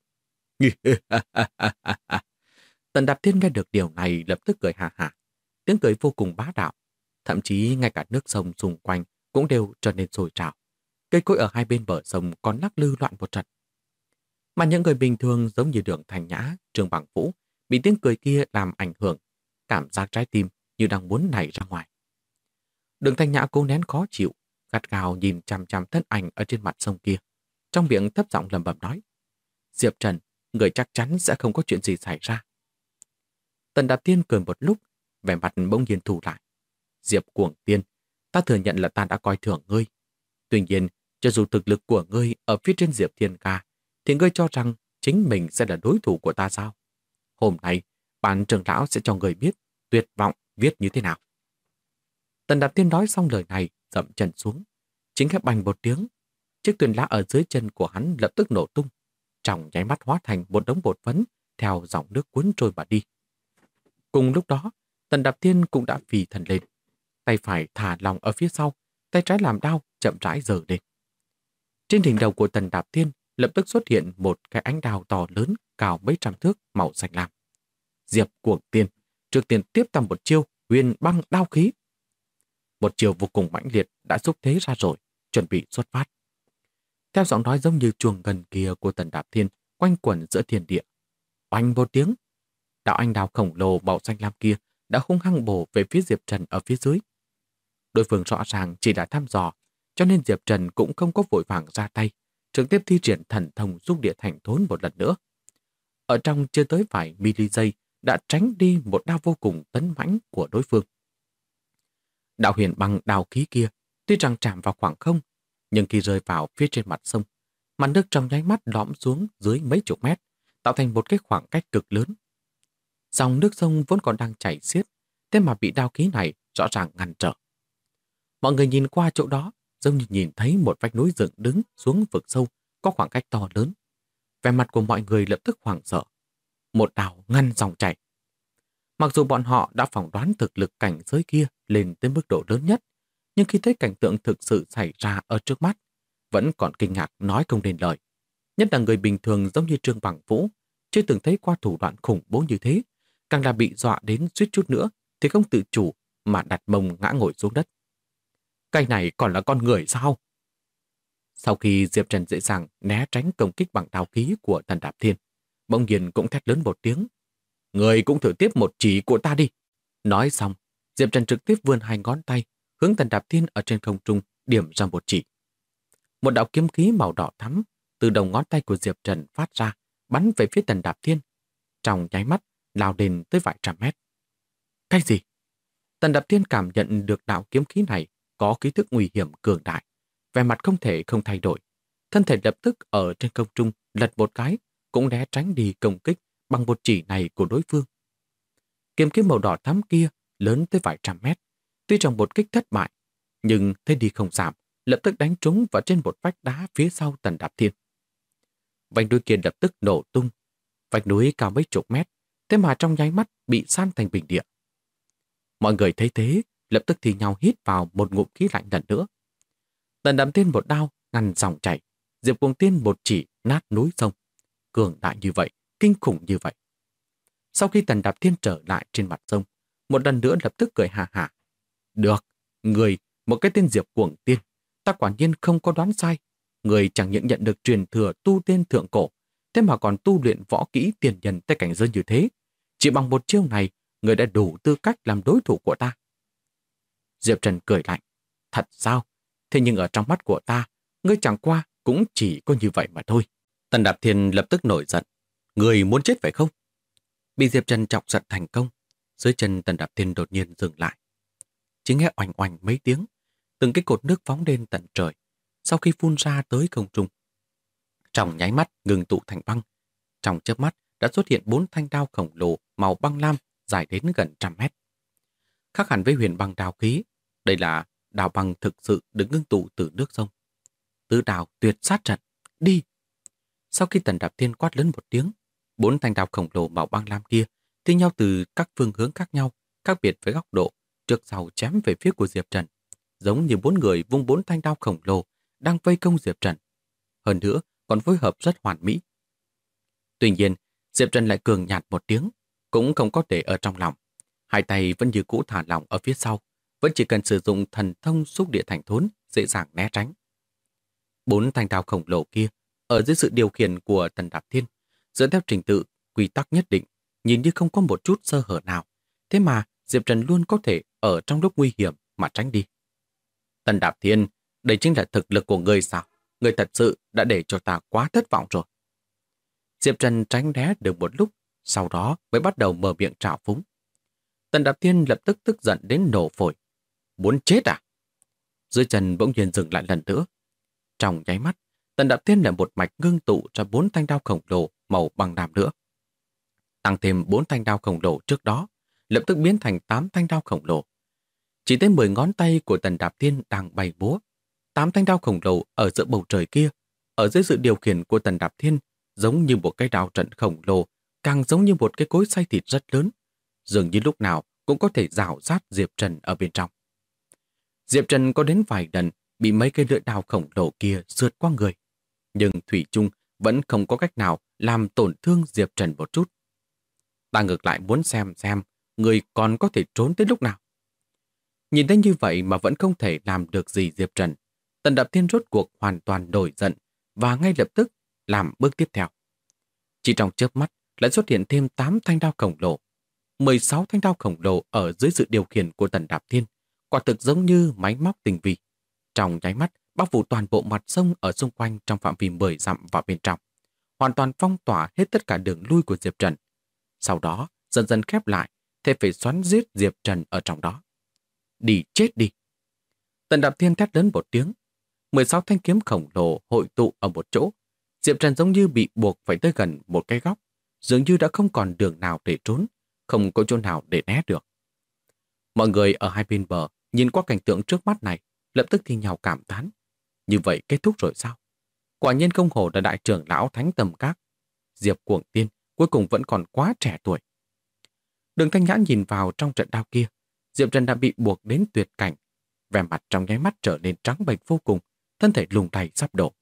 Tần Đạp Thiên nghe được điều này lập tức cười hà hà. Tiếng cười vô cùng bá đạo. Thậm chí ngay cả nước sông xung quanh cũng đều trở nên sôi trào. Cây cối ở hai bên bờ sông còn lắc lư loạn một trận. Mà những người bình thường giống như Đường Thành Nhã, Trương Bằng Vũ bị tiếng cười kia làm ảnh hưởng, cảm giác trái tim như đang muốn nảy ra ngoài. Đường Thành Nhã cố nén khó chịu, gắt gao nhìn chằm chằm thân ảnh ở trên mặt sông kia, trong miệng thấp giọng lẩm bẩm nói: Diệp Trần, người chắc chắn sẽ không có chuyện gì xảy ra. Tần Đạp Thiên cười một lúc, vẻ mặt bỗng nhiên thu lại. Diệp Cuồng Tiên, ta thừa nhận là ta đã coi thường ngươi. Tuy nhiên, cho dù thực lực của ngươi ở phía trên Diệp Thiên Ca, thì ngươi cho rằng chính mình sẽ là đối thủ của ta sao? Hôm nay, bản trưởng lão sẽ cho ngươi biết tuyệt vọng viết như thế nào. Tần Đạp Thiên nói xong lời này, dậm chân xuống. Chính khép bành một tiếng, chiếc thuyền lá ở dưới chân của hắn lập tức nổ tung, trong nháy mắt hóa thành một đống bột phấn theo dòng nước cuốn trôi mà đi. Cùng lúc đó, Tần Đạp Thiên cũng đã phi thần lên. Tay phải thả lỏng ở phía sau, tay trái làm đao chậm rãi giở lên. Trên đỉnh đầu của Tần Đạp Thiên lập tức xuất hiện một cái ánh đao to lớn cao mấy trăm thước màu xanh lam. Diệp Cuồng Tiên trước tiên tiếp tầm một chiêu huyền băng đao khí. Một chiều vô cùng mãnh liệt đã xúc thế ra rồi, chuẩn bị xuất phát. Theo giọng nói giống như chuông gần kia của Tần Đạp Thiên quanh quẩn giữa thiên địa. Oanh một tiếng, đạo anh đao khổng lồ màu xanh lam kia đã hung hăng bổ về phía Diệp Trần ở phía dưới. Đối phương rõ ràng chỉ đã thăm dò, cho nên Diệp Trần cũng không có vội vàng ra tay, trực tiếp thi triển thần thông xúc địa thành thốn một lần nữa. Ở trong chưa tới vài mili giây đã tránh đi một đao vô cùng tấn mãnh của đối phương. Đạo huyền băng đao khí kia tuy rằng chạm vào khoảng không, nhưng khi rơi vào phía trên mặt sông, mặt nước trong nháy mắt lõm xuống dưới mấy chục mét, tạo thành một cái khoảng cách cực lớn. Dòng nước sông vốn còn đang chảy xiết, thế mà bị đao khí này rõ ràng ngăn trở. Mọi người nhìn qua chỗ đó, giống như nhìn thấy một vách núi dựng đứng xuống vực sâu, có khoảng cách to lớn. Vẻ mặt của mọi người lập tức hoảng sợ. Một đao ngăn dòng chảy. Mặc dù bọn họ đã phỏng đoán thực lực cảnh giới kia lên tới mức độ lớn nhất, nhưng khi thấy cảnh tượng thực sự xảy ra ở trước mắt, vẫn còn kinh ngạc nói không nên lời. Nhất là người bình thường giống như Trương Bằng Vũ, chưa từng thấy qua thủ đoạn khủng bố như thế, càng là bị dọa đến suýt chút nữa thì không tự chủ mà đặt mông ngã ngồi xuống đất. Cái này còn là con người sao? Sau khi Diệp Trần dễ dàng né tránh công kích bằng đao khí của Tần Đạp Thiên, bỗng nhiên cũng thét lớn một tiếng. Người cũng thử tiếp một chỉ của ta đi. Nói xong, Diệp Trần trực tiếp vươn hai ngón tay, hướng Tần Đạp Thiên ở trên không trung điểm ra một chỉ. Một đạo kiếm khí màu đỏ thắm từ đầu ngón tay của Diệp Trần phát ra, bắn về phía Tần Đạp Thiên. Trong nháy mắt, lao đến tới vài trăm mét. Cái gì? Tần Đạp Thiên cảm nhận được đạo kiếm khí này có khí thức nguy hiểm cường đại, vẻ mặt không thể không thay đổi. Thân thể lập tức ở trên không trung lật một cái, cũng né tránh đi công kích bằng một chỉ này của đối phương. Kiếm khí màu đỏ thắm kia lớn tới vài trăm mét, tuy rằng một kích thất bại, nhưng thế đi không giảm, lập tức đánh trúng vào trên một vách đá phía sau Tần Đạp Thiên. Vách núi kia lập tức nổ tung, vách núi cao mấy chục mét, thế mà trong nháy mắt bị san thành bình địa. Mọi người thấy thế, lập tức thì nhau hít vào một ngụm khí lạnh lần nữa. Tần Đạp Thiên một đao ngăn dòng chảy, Diệp Cuồng Tiên một chỉ nát núi sông. Cường đại như vậy, kinh khủng như vậy. Sau khi Tần Đạp Thiên trở lại trên mặt sông, một lần nữa lập tức cười hà hà. Được, người, một cái tên Diệp Cuồng Tiên, ta quả nhiên không có đoán sai. Người chẳng những nhận được truyền thừa tu tiên thượng cổ, thế mà còn tu luyện võ kỹ tiền nhân tới cảnh giới như thế. Chỉ bằng một chiêu này, người đã đủ tư cách làm đối thủ của ta. Diệp Trần cười lạnh. Thật sao? Thế nhưng ở trong mắt của ta, ngươi chẳng qua cũng chỉ có như vậy mà thôi. Tần Đạp Thiên lập tức nổi giận. Người muốn chết phải không? Bị Diệp Trần chọc giận thành công, dưới chân Tần Đạp Thiên đột nhiên dừng lại. Chỉ nghe oành oành mấy tiếng, từng cái cột nước phóng lên tận trời, sau khi phun ra tới không trung. Trong nháy mắt ngừng tụ thành băng. Trong chớp mắt đã xuất hiện 4 thanh đao khổng lồ màu băng lam dài đến gần 100 mét. Khác hẳn với huyền băng đao khí, đây là đao băng thực sự được ngưng tụ từ nước sông. Tứ đao tuyệt sát trận, đi! Sau khi Tần Đạp Thiên quát lớn một tiếng, 4 thanh đao khổng lồ màu băng lam kia thi nhau từ các phương hướng khác nhau, khác biệt với góc độ, trước sau chém về phía của Diệp Trần, giống như 4 người vung 4 thanh đao khổng lồ đang vây công Diệp Trần. Hơn nữa, còn phối hợp rất hoàn mỹ. Tuy nhiên, Diệp Trần lại cường nhạt một tiếng, cũng không có để ở trong lòng. Hai tay vẫn như cũ thả lỏng ở phía sau, vẫn chỉ cần sử dụng thần thông xúc địa thành thốn, dễ dàng né tránh. 4 thanh đao khổng lồ kia, ở dưới sự điều khiển của Tần Đạp Thiên, dựa theo trình tự, quy tắc nhất định, nhìn như không có một chút sơ hở nào. Thế mà Diệp Trần luôn có thể ở trong lúc nguy hiểm mà tránh đi. Tần Đạp Thiên, đây chính là thực lực của ngươi sao? Ngươi thật sự đã để cho ta quá thất vọng rồi. Diệp Trần tránh né được một lúc, sau đó mới bắt đầu mở miệng trào phúng. Tần Đạp Thiên lập tức tức giận đến nổ phổi. Muốn chết à? Dưới chân bỗng nhiên dừng lại lần nữa. Trong nháy mắt, Tần Đạp Thiên lại một mạch ngưng tụ ra 4 thanh đao khổng lồ màu bằng đàm nữa. Tăng thêm 4 thanh đao khổng lồ trước đó, lập tức biến thành 8 thanh đao khổng lồ. Chỉ tới 10 ngón tay của Tần Đạp Thiên đang bay múa. 8 thanh đao khổng lồ ở giữa bầu trời kia, ở dưới sự điều khiển của Tần Đạp Thiên, giống như một cái đao trận khổng lồ, càng giống như một cái cối xay thịt rất lớn, dường như lúc nào cũng có thể rào sát Diệp Trần ở bên trong. Diệp Trần có đến vài lần bị mấy cây lưỡi đao khổng lồ kia sượt qua người, nhưng thủy chung vẫn không có cách nào làm tổn thương Diệp Trần một chút. Ta ngược lại muốn xem người còn có thể trốn tới lúc nào. Nhìn thấy như vậy mà vẫn không thể làm được gì Diệp Trần, Tần Đạp Thiên rốt cuộc hoàn toàn nổi giận và ngay lập tức làm bước tiếp theo. Chỉ trong chớp mắt lại xuất hiện thêm 8 thanh đao khổng lồ, 16 thanh đao khổng lồ ở dưới sự điều khiển của Tần Đạp Thiên, quả thực giống như máy móc tinh vi. Trong nháy mắt bao phủ toàn bộ mặt sông ở xung quanh trong phạm vi 10 dặm vào bên trong, hoàn toàn phong tỏa hết tất cả đường lui của Diệp Trần. Sau đó dần dần khép lại, thế phải xoắn giết Diệp Trần ở trong đó. Đi chết đi! Tần Đạp Thiên thét lớn một tiếng, 16 thanh kiếm khổng lồ hội tụ ở một chỗ. Diệp Trần giống như bị buộc phải tới gần một cái góc, dường như đã không còn đường nào để trốn, không có chỗ nào để né được. Mọi người ở hai bên bờ nhìn qua cảnh tượng trước mắt này, lập tức thì nhào cảm thán. Như vậy kết thúc rồi sao? Quả nhiên không hổ là đại trưởng lão Thánh Tầm Các. Diệp Cuồng Tiên cuối cùng vẫn còn quá trẻ tuổi. Đường Thanh Nhã nhìn vào trong trận đao kia, Diệp Trần đã bị buộc đến tuyệt cảnh, vẻ mặt trong nháy mắt trở nên trắng bệch vô cùng, thân thể lùng lay sắp đổ.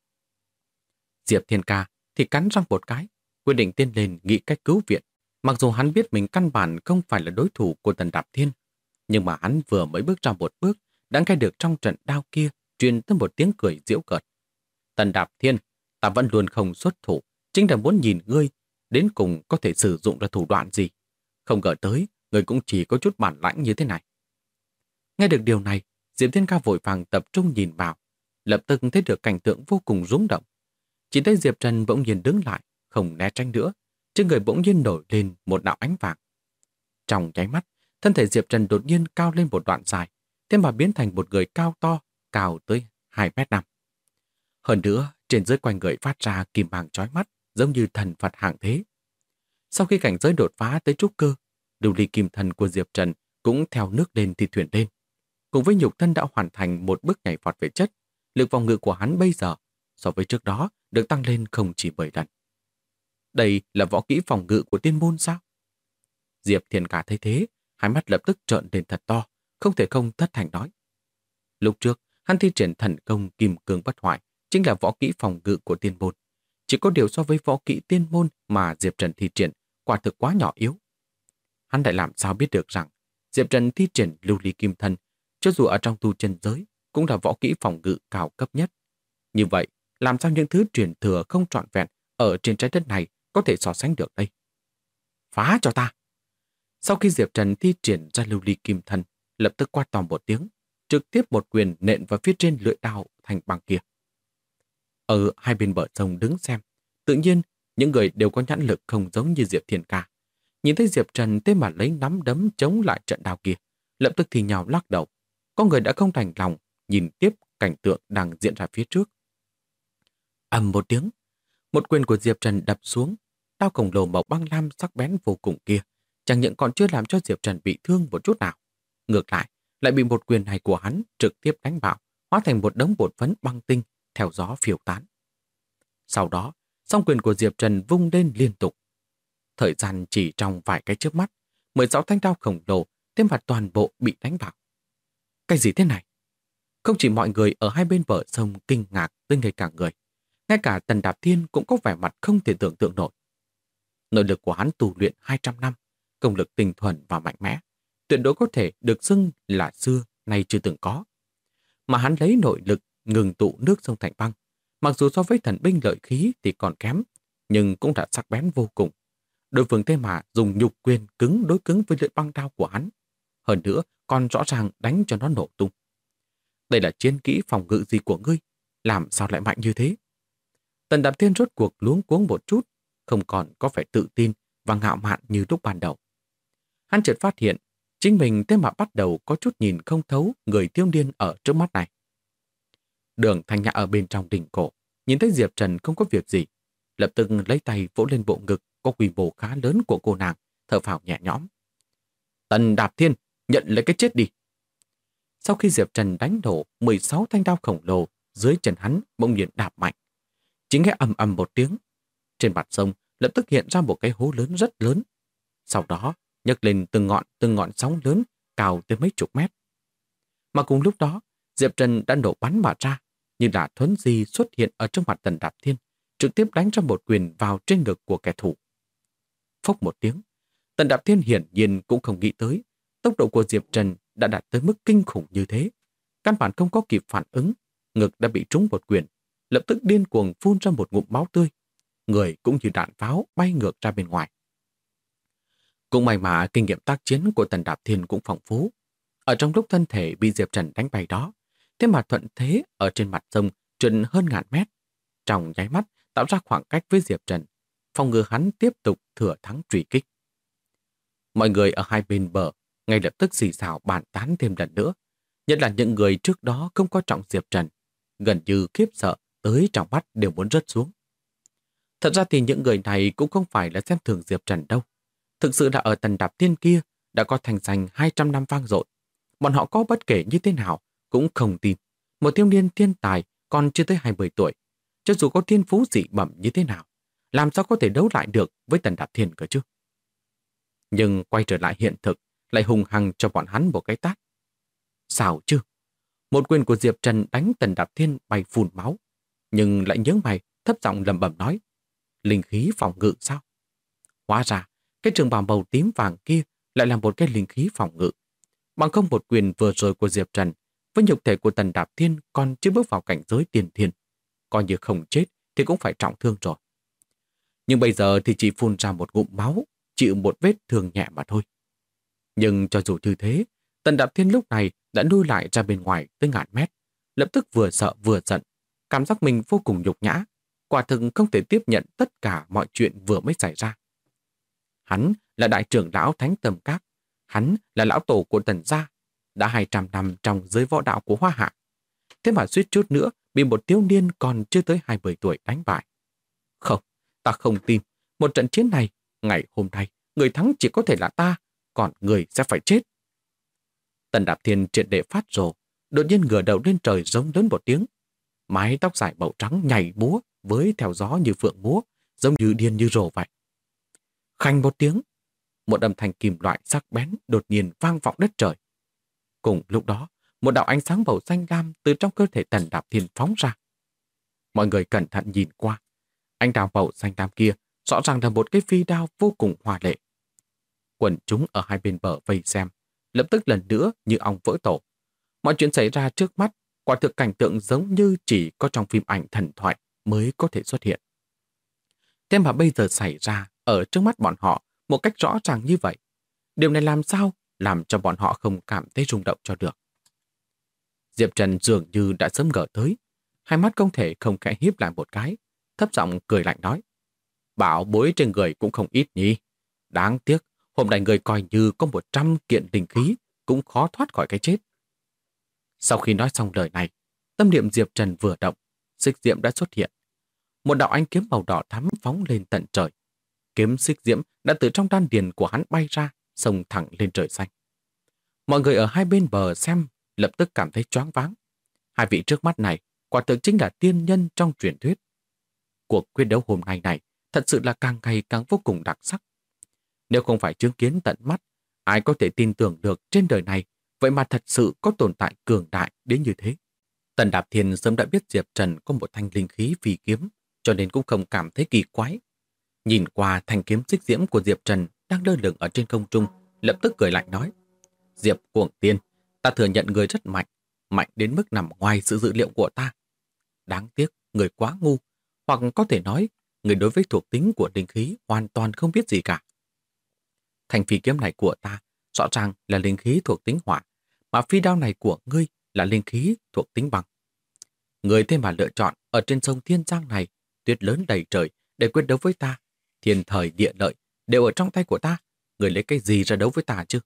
Diệp Thiên Ca thì cắn răng một cái, quyết định tiến lên nghĩ cách cứu viện. Mặc dù hắn biết mình căn bản không phải là đối thủ của Tần Đạp Thiên, nhưng mà hắn vừa mới bước ra một bước, đã nghe được trong trận đao kia truyền tới một tiếng cười giễu cợt. Tần Đạp Thiên, ta vẫn luôn không xuất thủ, chính là muốn nhìn ngươi đến cùng có thể sử dụng ra thủ đoạn gì. Không ngờ tới, ngươi cũng chỉ có chút bản lãnh như thế này. Nghe được điều này, Diệp Thiên Ca vội vàng tập trung nhìn vào, lập tức thấy được cảnh tượng vô cùng rung động. Chỉ thấy Diệp Trần bỗng nhiên đứng lại, không né tránh nữa, trên người bỗng nhiên nổi lên một đạo ánh vàng. Trong nháy mắt, thân thể Diệp Trần đột nhiên cao lên một đoạn dài, thế mà biến thành một người cao to, cao tới 2m5. Hơn nữa, trên dưới quanh người phát ra kim mang chói mắt, giống như thần Phật hạng thế. Sau khi cảnh giới đột phá tới trúc cơ, lưu ly kim thần của Diệp Trần cũng theo nước lên thì thuyền lên. Cùng với nhục thân đã hoàn thành một bước nhảy vọt về chất, lực phòng ngự của hắn bây giờ so với trước đó được tăng lên không chỉ 7 lần. Đây là võ kỹ phòng ngự của tiên môn sao? Diệp Thiên Ca thấy thế, hai mắt lập tức trợn lên thật to, không thể không thất thành nói. Lúc trước, hắn thi triển thần công kim cương bất hoại, chính là võ kỹ phòng ngự của tiên môn. Chỉ có điều so với võ kỹ tiên môn mà Diệp Trần thi triển, quả thực quá nhỏ yếu. Hắn lại làm sao biết được rằng Diệp Trần thi triển lưu ly kim thân, cho dù ở trong tu chân giới, cũng là võ kỹ phòng ngự cao cấp nhất. Như vậy, làm sao những thứ truyền thừa không trọn vẹn ở trên trái đất này có thể so sánh được đây? Phá cho ta! Sau khi Diệp Trần thi triển ra lưu ly kim thân, lập tức quát to một tiếng, trực tiếp một quyền nện vào phía trên lưỡi đao thành băng kia. Ở hai bên bờ sông đứng xem, tự nhiên những người đều có nhãn lực không giống như Diệp Thiên Ca. Nhìn thấy Diệp Trần thế mà lấy nắm đấm chống lại trận đao kia, lập tức thì nhào lắc đầu. Có người đã không đành lòng nhìn tiếp cảnh tượng đang diễn ra phía trước. Ầm một tiếng, Một quyền của Diệp Trần đập xuống, đao khổng lồ màu băng lam sắc bén vô cùng kia, chẳng những còn chưa làm cho Diệp Trần bị thương một chút nào. Ngược lại bị một quyền này của hắn trực tiếp đánh bạo, hóa thành một đống bột phấn băng tinh, theo gió phiêu tán. Sau đó, song quyền của Diệp Trần vung lên liên tục. Thời gian chỉ trong vài cái chớp mắt, 16 thanh đao khổng lồ thêm mặt toàn bộ bị đánh vào. Cái gì thế này? Không chỉ mọi người ở hai bên bờ sông kinh ngạc tới ngây cả người, ngay cả Tần Đạp Thiên cũng có vẻ mặt không thể tưởng tượng nổi. Nội lực của hắn tu luyện 200 năm, công lực tinh thuần và mạnh mẽ, tuyệt đối có thể được xưng là xưa nay chưa từng có. Mà hắn lấy nội lực ngừng tụ nước sông thành băng, mặc dù so với thần binh lợi khí thì còn kém, nhưng cũng đã sắc bén vô cùng. Đối phương thế mà dùng nhục quyền cứng đối cứng với lưỡi băng đao của hắn. Hơn nữa, còn rõ ràng đánh cho nó nổ tung. Đây là chiến kỹ phòng ngự gì của ngươi? Làm sao lại mạnh như thế? Tần Đạp Thiên rốt cuộc luống cuống một chút, không còn có vẻ tự tin và ngạo mạn như lúc ban đầu. Hắn chợt phát hiện, chính mình thế mà bắt đầu có chút nhìn không thấu người thiếu niên ở trước mắt này. Đường Thanh Nhã ở bên trong đỉnh cổ, nhìn thấy Diệp Trần không có việc gì, lập tức lấy tay vỗ lên bộ ngực có quy mô khá lớn của cô nàng, thở phào nhẹ nhõm. Tần Đạp Thiên, nhận lấy cái chết đi. Sau khi Diệp Trần đánh đổ 16 thanh đao khổng lồ, dưới chân hắn bỗng nhiên đạp mạnh. Chỉ nghe ầm ầm một tiếng, trên mặt sông lập tức hiện ra một cái hố lớn rất lớn. Sau đó nhấc lên từng ngọn sóng lớn cao tới mấy chục mét. Mà cùng lúc đó, Diệp Trần đã nổ bắn mà ra, như là thuấn di xuất hiện ở trước mặt Tần Đạp Thiên, trực tiếp đánh cho một quyền vào trên ngực của kẻ thù. Phốc một tiếng, Tần Đạp Thiên hiển nhiên cũng không nghĩ tới, tốc độ của Diệp Trần đã đạt tới mức kinh khủng như thế. Căn bản không có kịp phản ứng, ngực đã bị trúng một quyền, lập tức điên cuồng phun ra một ngụm máu tươi. Người cũng như đạn pháo bay ngược ra bên ngoài. Cũng may mà kinh nghiệm tác chiến của Tần Đạp Thiên cũng phong phú. Ở trong lúc thân thể bị Diệp Trần đánh bay đó, thế mà thuận thế ở trên mặt sông trượt hơn ngàn mét. Trong nháy mắt tạo ra khoảng cách với Diệp Trần, phòng ngừa hắn tiếp tục thừa thắng truy kích. Mọi người ở hai bên bờ ngay lập tức xì xào bàn tán thêm lần nữa, nhất là những người trước đó không coi trọng Diệp Trần, gần như khiếp sợ tới trong mắt đều muốn rớt xuống. Thật ra thì những người này cũng không phải là xem thường Diệp Trần đâu. Thực sự là ở Tần Đạp Thiên kia đã có thành danh 200 năm vang dội. Bọn họ có bất kể như thế nào cũng không tin một thiếu niên thiên tài còn chưa tới 20 tuổi, cho dù có thiên phú dị bẩm như thế nào, làm sao có thể đấu lại được với Tần Đạp Thiên cơ chứ. Nhưng quay trở lại hiện thực, lại hùng hăng cho bọn hắn một cái tát. Sao chứ? Một quyền của Diệp Trần đánh Tần Đạp Thiên bay phun máu, nhưng lại nhướng mày thấp giọng lẩm bẩm nói: linh khí phòng ngự sao? Hóa ra, cái trường bào màu tím vàng kia lại là một cái linh khí phòng ngự. Bằng không một quyền vừa rồi của Diệp Trần, với nhục thể của Tần Đạp Thiên còn chưa bước vào cảnh giới tiền thiên, coi như không chết thì cũng phải trọng thương rồi. Nhưng bây giờ thì chỉ phun ra một ngụm máu, chịu một vết thương nhẹ mà thôi. Nhưng cho dù như thế, Tần Đạp Thiên lúc này đã lui lại ra bên ngoài tới ngàn mét, lập tức vừa sợ vừa giận, cảm giác mình vô cùng nhục nhã, quả thực không thể tiếp nhận tất cả mọi chuyện vừa mới xảy ra. Hắn là đại trưởng lão Thánh Tâm Các, hắn là lão tổ của Tần gia, đã 200 năm trong giới võ đạo của Hoa Hạ. Thế mà suýt chút nữa bị một thiếu niên còn chưa tới 20 tuổi đánh bại. Không, ta không tin, một trận chiến này, ngày hôm nay, người thắng chỉ có thể là ta, còn người sẽ phải chết. Tần Đạp Thiên triệt để phát rồ, đột nhiên ngửa đầu lên trời giống lớn một tiếng. Mái tóc dài màu trắng nhảy múa với theo gió như phượng múa, giống như điên như rồ vậy. Khanh một tiếng, một âm thanh kim loại sắc bén đột nhiên vang vọng đất trời. Cùng lúc đó, một đạo ánh sáng màu xanh lam từ trong cơ thể Tần Đạp Thiên phóng ra. Mọi người cẩn thận nhìn qua, ánh đao màu xanh lam kia rõ ràng là một cái phi đao vô cùng hoa lệ. Quần chúng ở hai bên bờ vây xem, lập tức lần nữa như ong vỡ tổ. Mọi chuyện xảy ra trước mắt, quả thực cảnh tượng giống như chỉ có trong phim ảnh thần thoại mới có thể xuất hiện. Thế mà bây giờ xảy ra ở trước mắt bọn họ một cách rõ ràng như vậy. Điều này làm sao làm cho bọn họ không cảm thấy rung động cho được. Diệp Trần dường như đã sớm ngờ tới, hai mắt không thể không khẽ híp lại một cái, thấp giọng cười lạnh nói: bảo bối trên người cũng không ít nhỉ. Đáng tiếc, hôm nay người coi như có 100 kiện linh khí cũng khó thoát khỏi cái chết. Sau khi nói xong lời này, tâm niệm Diệp Trần vừa động, xích diệm đã xuất hiện. Một đạo ánh kiếm màu đỏ thắm phóng lên tận trời. Kiếm xích diễm đã từ trong đan điền của hắn bay ra, xông thẳng lên trời xanh. Mọi người ở hai bên bờ xem lập tức cảm thấy choáng váng. Hai vị trước mắt này quả thực chính là tiên nhân trong truyền thuyết. Cuộc quyết đấu hôm nay này thật sự là càng ngày càng vô cùng đặc sắc. Nếu không phải chứng kiến tận mắt, ai có thể tin tưởng được trên đời này vậy mà thật sự có tồn tại cường đại đến như thế. Tần Đạp Thiên sớm đã biết Diệp Trần có một thanh linh khí phi kiếm, cho nên cũng không cảm thấy kỳ quái. Nhìn qua thanh kiếm xích diễm của Diệp Trần đang lơ lửng ở trên không trung, lập tức cười lạnh nói: Diệp Cuồng Tiên, ta thừa nhận người rất mạnh, mạnh đến mức nằm ngoài sự dự liệu của ta. Đáng tiếc, người quá ngu, hoặc có thể nói, người đối với thuộc tính của linh khí hoàn toàn không biết gì cả. Thanh phi kiếm này của ta rõ ràng là linh khí thuộc tính hỏa, mà phi đao này của ngươi là linh khí thuộc tính băng. Người thế mà lựa chọn ở trên sông Thiên Giang này, tuyết lớn đầy trời để quyết đấu với ta. Thiên thời địa lợi đều ở trong tay của ta, người lấy cái gì ra đấu với ta chứ?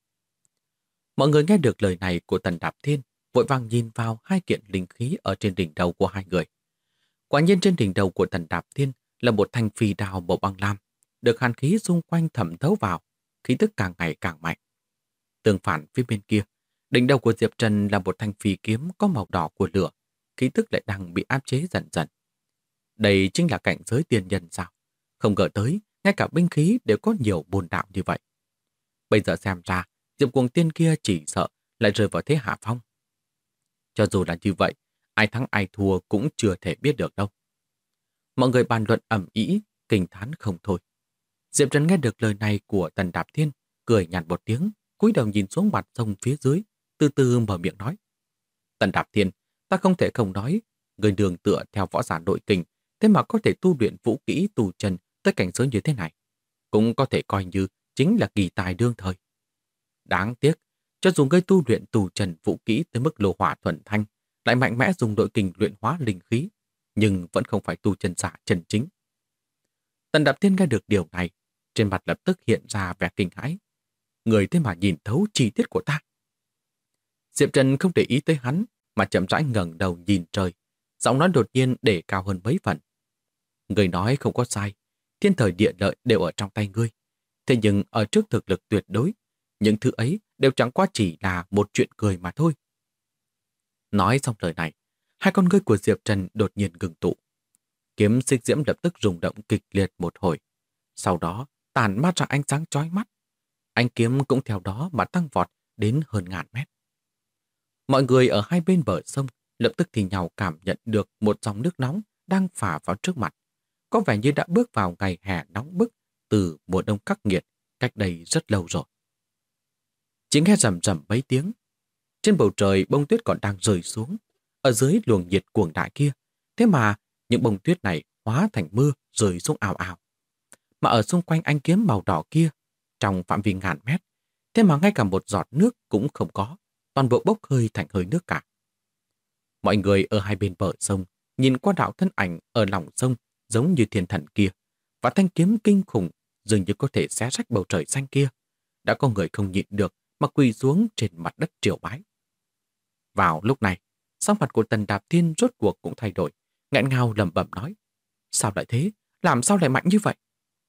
Mọi người nghe được lời này của Tần Đạp Thiên, vội vàng nhìn vào hai kiện linh khí ở trên đỉnh đầu của hai người. Quả nhiên trên đỉnh đầu của Tần Đạp Thiên là một thanh phi đao màu băng lam, được hàn khí xung quanh thẩm thấu vào, khí tức càng ngày càng mạnh. Tương phản phía bên kia, đỉnh đầu của Diệp Trần là một thanh phi kiếm có màu đỏ của lửa, khí tức lại đang bị áp chế dần dần. Đây chính là cảnh giới tiên nhân sao? Không ngờ tới, ngay cả binh khí đều có nhiều bồn đạo như vậy. Bây giờ xem ra, Diệp Cuồng Tiên kia chỉ sợ lại rơi vào thế hạ phong. Cho dù là như vậy, ai thắng ai thua cũng chưa thể biết được đâu. Mọi người bàn luận ầm ĩ, kinh thán không thôi. Diệp Trần nghe được lời này của Tần Đạp Thiên, cười nhạt một tiếng, cúi đầu nhìn xuống mặt sông phía dưới, từ từ mở miệng nói: Tần Đạp Thiên, ta không thể không nói, người đường tựa theo võ giả nội kình, thế mà có thể tu luyện vũ kỹ tu chân tới cảnh giới như thế này, cũng có thể coi như chính là kỳ tài đương thời. Đáng tiếc, cho dù ngươi tu luyện tu chân vũ kỹ tới mức lô hỏa thuần thanh, lại mạnh mẽ dùng nội kình luyện hóa linh khí, nhưng vẫn không phải tu chân giả chân chính. Tần Đạp Thiên nghe được điều này, trên mặt lập tức hiện ra vẻ kinh hãi. Người thế mà nhìn thấu chi tiết của ta. Diệp Trần không để ý tới hắn, mà chậm rãi ngẩng đầu nhìn trời, giọng nói đột nhiên để cao hơn mấy phần. Người nói không có sai, thiên thời địa lợi đều ở trong tay ngươi. Thế nhưng ở trước thực lực tuyệt đối, những thứ ấy đều chẳng qua chỉ là một chuyện cười mà thôi. Nói xong lời này, hai con ngươi của Diệp Trần đột nhiên ngừng tụ. Kiếm xích diễm lập tức rung động kịch liệt một hồi. Sau đó tản mát ra ánh sáng chói mắt. Ánh kiếm cũng theo đó mà tăng vọt đến hơn ngàn mét. Mọi người ở hai bên bờ sông lập tức thì nhau cảm nhận được một dòng nước nóng đang phả vào trước mặt. Có vẻ như đã bước vào ngày hè nóng bức từ mùa đông khắc nghiệt cách đây rất lâu rồi. Chỉ nghe rầm rầm mấy tiếng. Trên bầu trời bông tuyết còn đang rơi xuống. Ở dưới luồng nhiệt cuồng đại kia. Thế mà những bông tuyết này hóa thành mưa rơi xuống ào ào. Mà ở xung quanh ánh kiếm màu đỏ kia, trong phạm vi ngàn mét, thế mà ngay cả một giọt nước cũng không có, toàn bộ bốc hơi thành hơi nước cả. Mọi người ở hai bên bờ sông nhìn qua đạo thân ảnh ở lòng sông giống như thiên thần kia, và thanh kiếm kinh khủng dường như có thể xé rách bầu trời xanh kia. Đã có người không nhịn được mà quỳ xuống trên mặt đất triều bái. Vào lúc này, sắc mặt của Tần Đạp Thiên rốt cuộc cũng thay đổi, nghẹn ngào lẩm bẩm nói: Sao lại thế? Làm sao lại mạnh như vậy?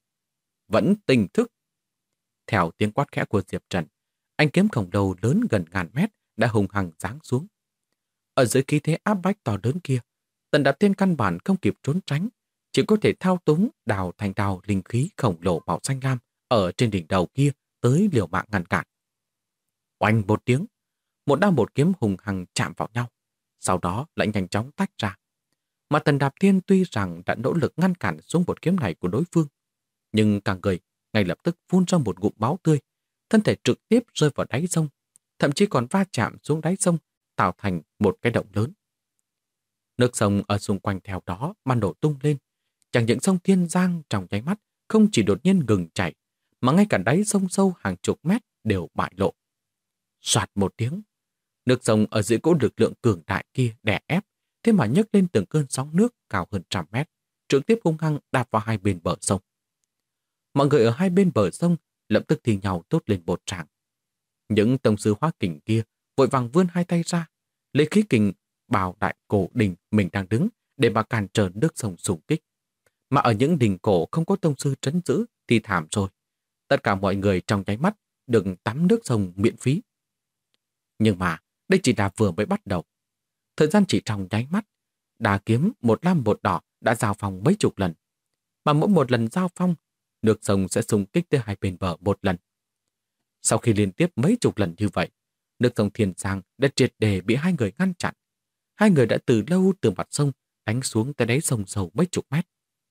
Vẫn tỉnh thức. Theo tiếng quát khẽ của Diệp Trần, anh kiếm khổng lồ lớn gần ngàn mét đã hùng hằng giáng xuống. Ở dưới khí thế áp bách to lớn kia, Tần Đạp Thiên căn bản không kịp trốn tránh, chỉ có thể thao túng đào thành đào linh khí khổng lồ màu xanh lam ở trên đỉnh đầu kia tới liều mạng ngăn cản. Oanh một tiếng, một đao một kiếm hùng hằng chạm vào nhau, sau đó lại nhanh chóng tách ra. Mà Tần Đạp Thiên tuy rằng đã nỗ lực ngăn cản xuống một kiếm này của đối phương, nhưng cả người ngay lập tức phun ra một ngụm máu tươi, thân thể trực tiếp rơi vào đáy sông, thậm chí còn va chạm xuống đáy sông, tạo thành một cái động lớn. Nước sông ở xung quanh theo đó mà nổ tung lên, chẳng những sông Thiên Giang trong nháy mắt không chỉ đột nhiên ngừng chảy, mà ngay cả đáy sông sâu hàng chục mét đều bại lộ. Soạt một tiếng, nước sông ở dưới cỗ lực lượng cường đại kia đè ép, thế mà nhấc lên từng cơn sóng nước cao hơn trăm mét, trực tiếp hung hăng đạp vào hai bên bờ sông. Mọi người ở hai bên bờ sông lập tức thì nhau tốt lên một tràng. Những tông sư hóa kình kia vội vàng vươn hai tay ra, lấy khí kình bào đại cổ đỉnh mình đang đứng để mà cản trở nước sông xung kích. Mà ở những đình cổ không có tông sư trấn giữ thì thảm rồi. Tất cả mọi người trong nháy mắt được tắm nước sông miễn phí. Nhưng mà đây chỉ là vừa mới bắt đầu. Thời gian chỉ trong nháy mắt, đà kiếm một lam một đỏ đã giao phong mấy chục lần. Mà mỗi một lần giao phong, nước sông sẽ xung kích tới hai bên bờ một lần. Sau khi liên tiếp mấy chục lần như vậy, nước sông Thiên Giang đã triệt để bị hai người ngăn chặn. Hai người đã từ lâu từ mặt sông đánh xuống tới đáy sông sâu mấy chục mét.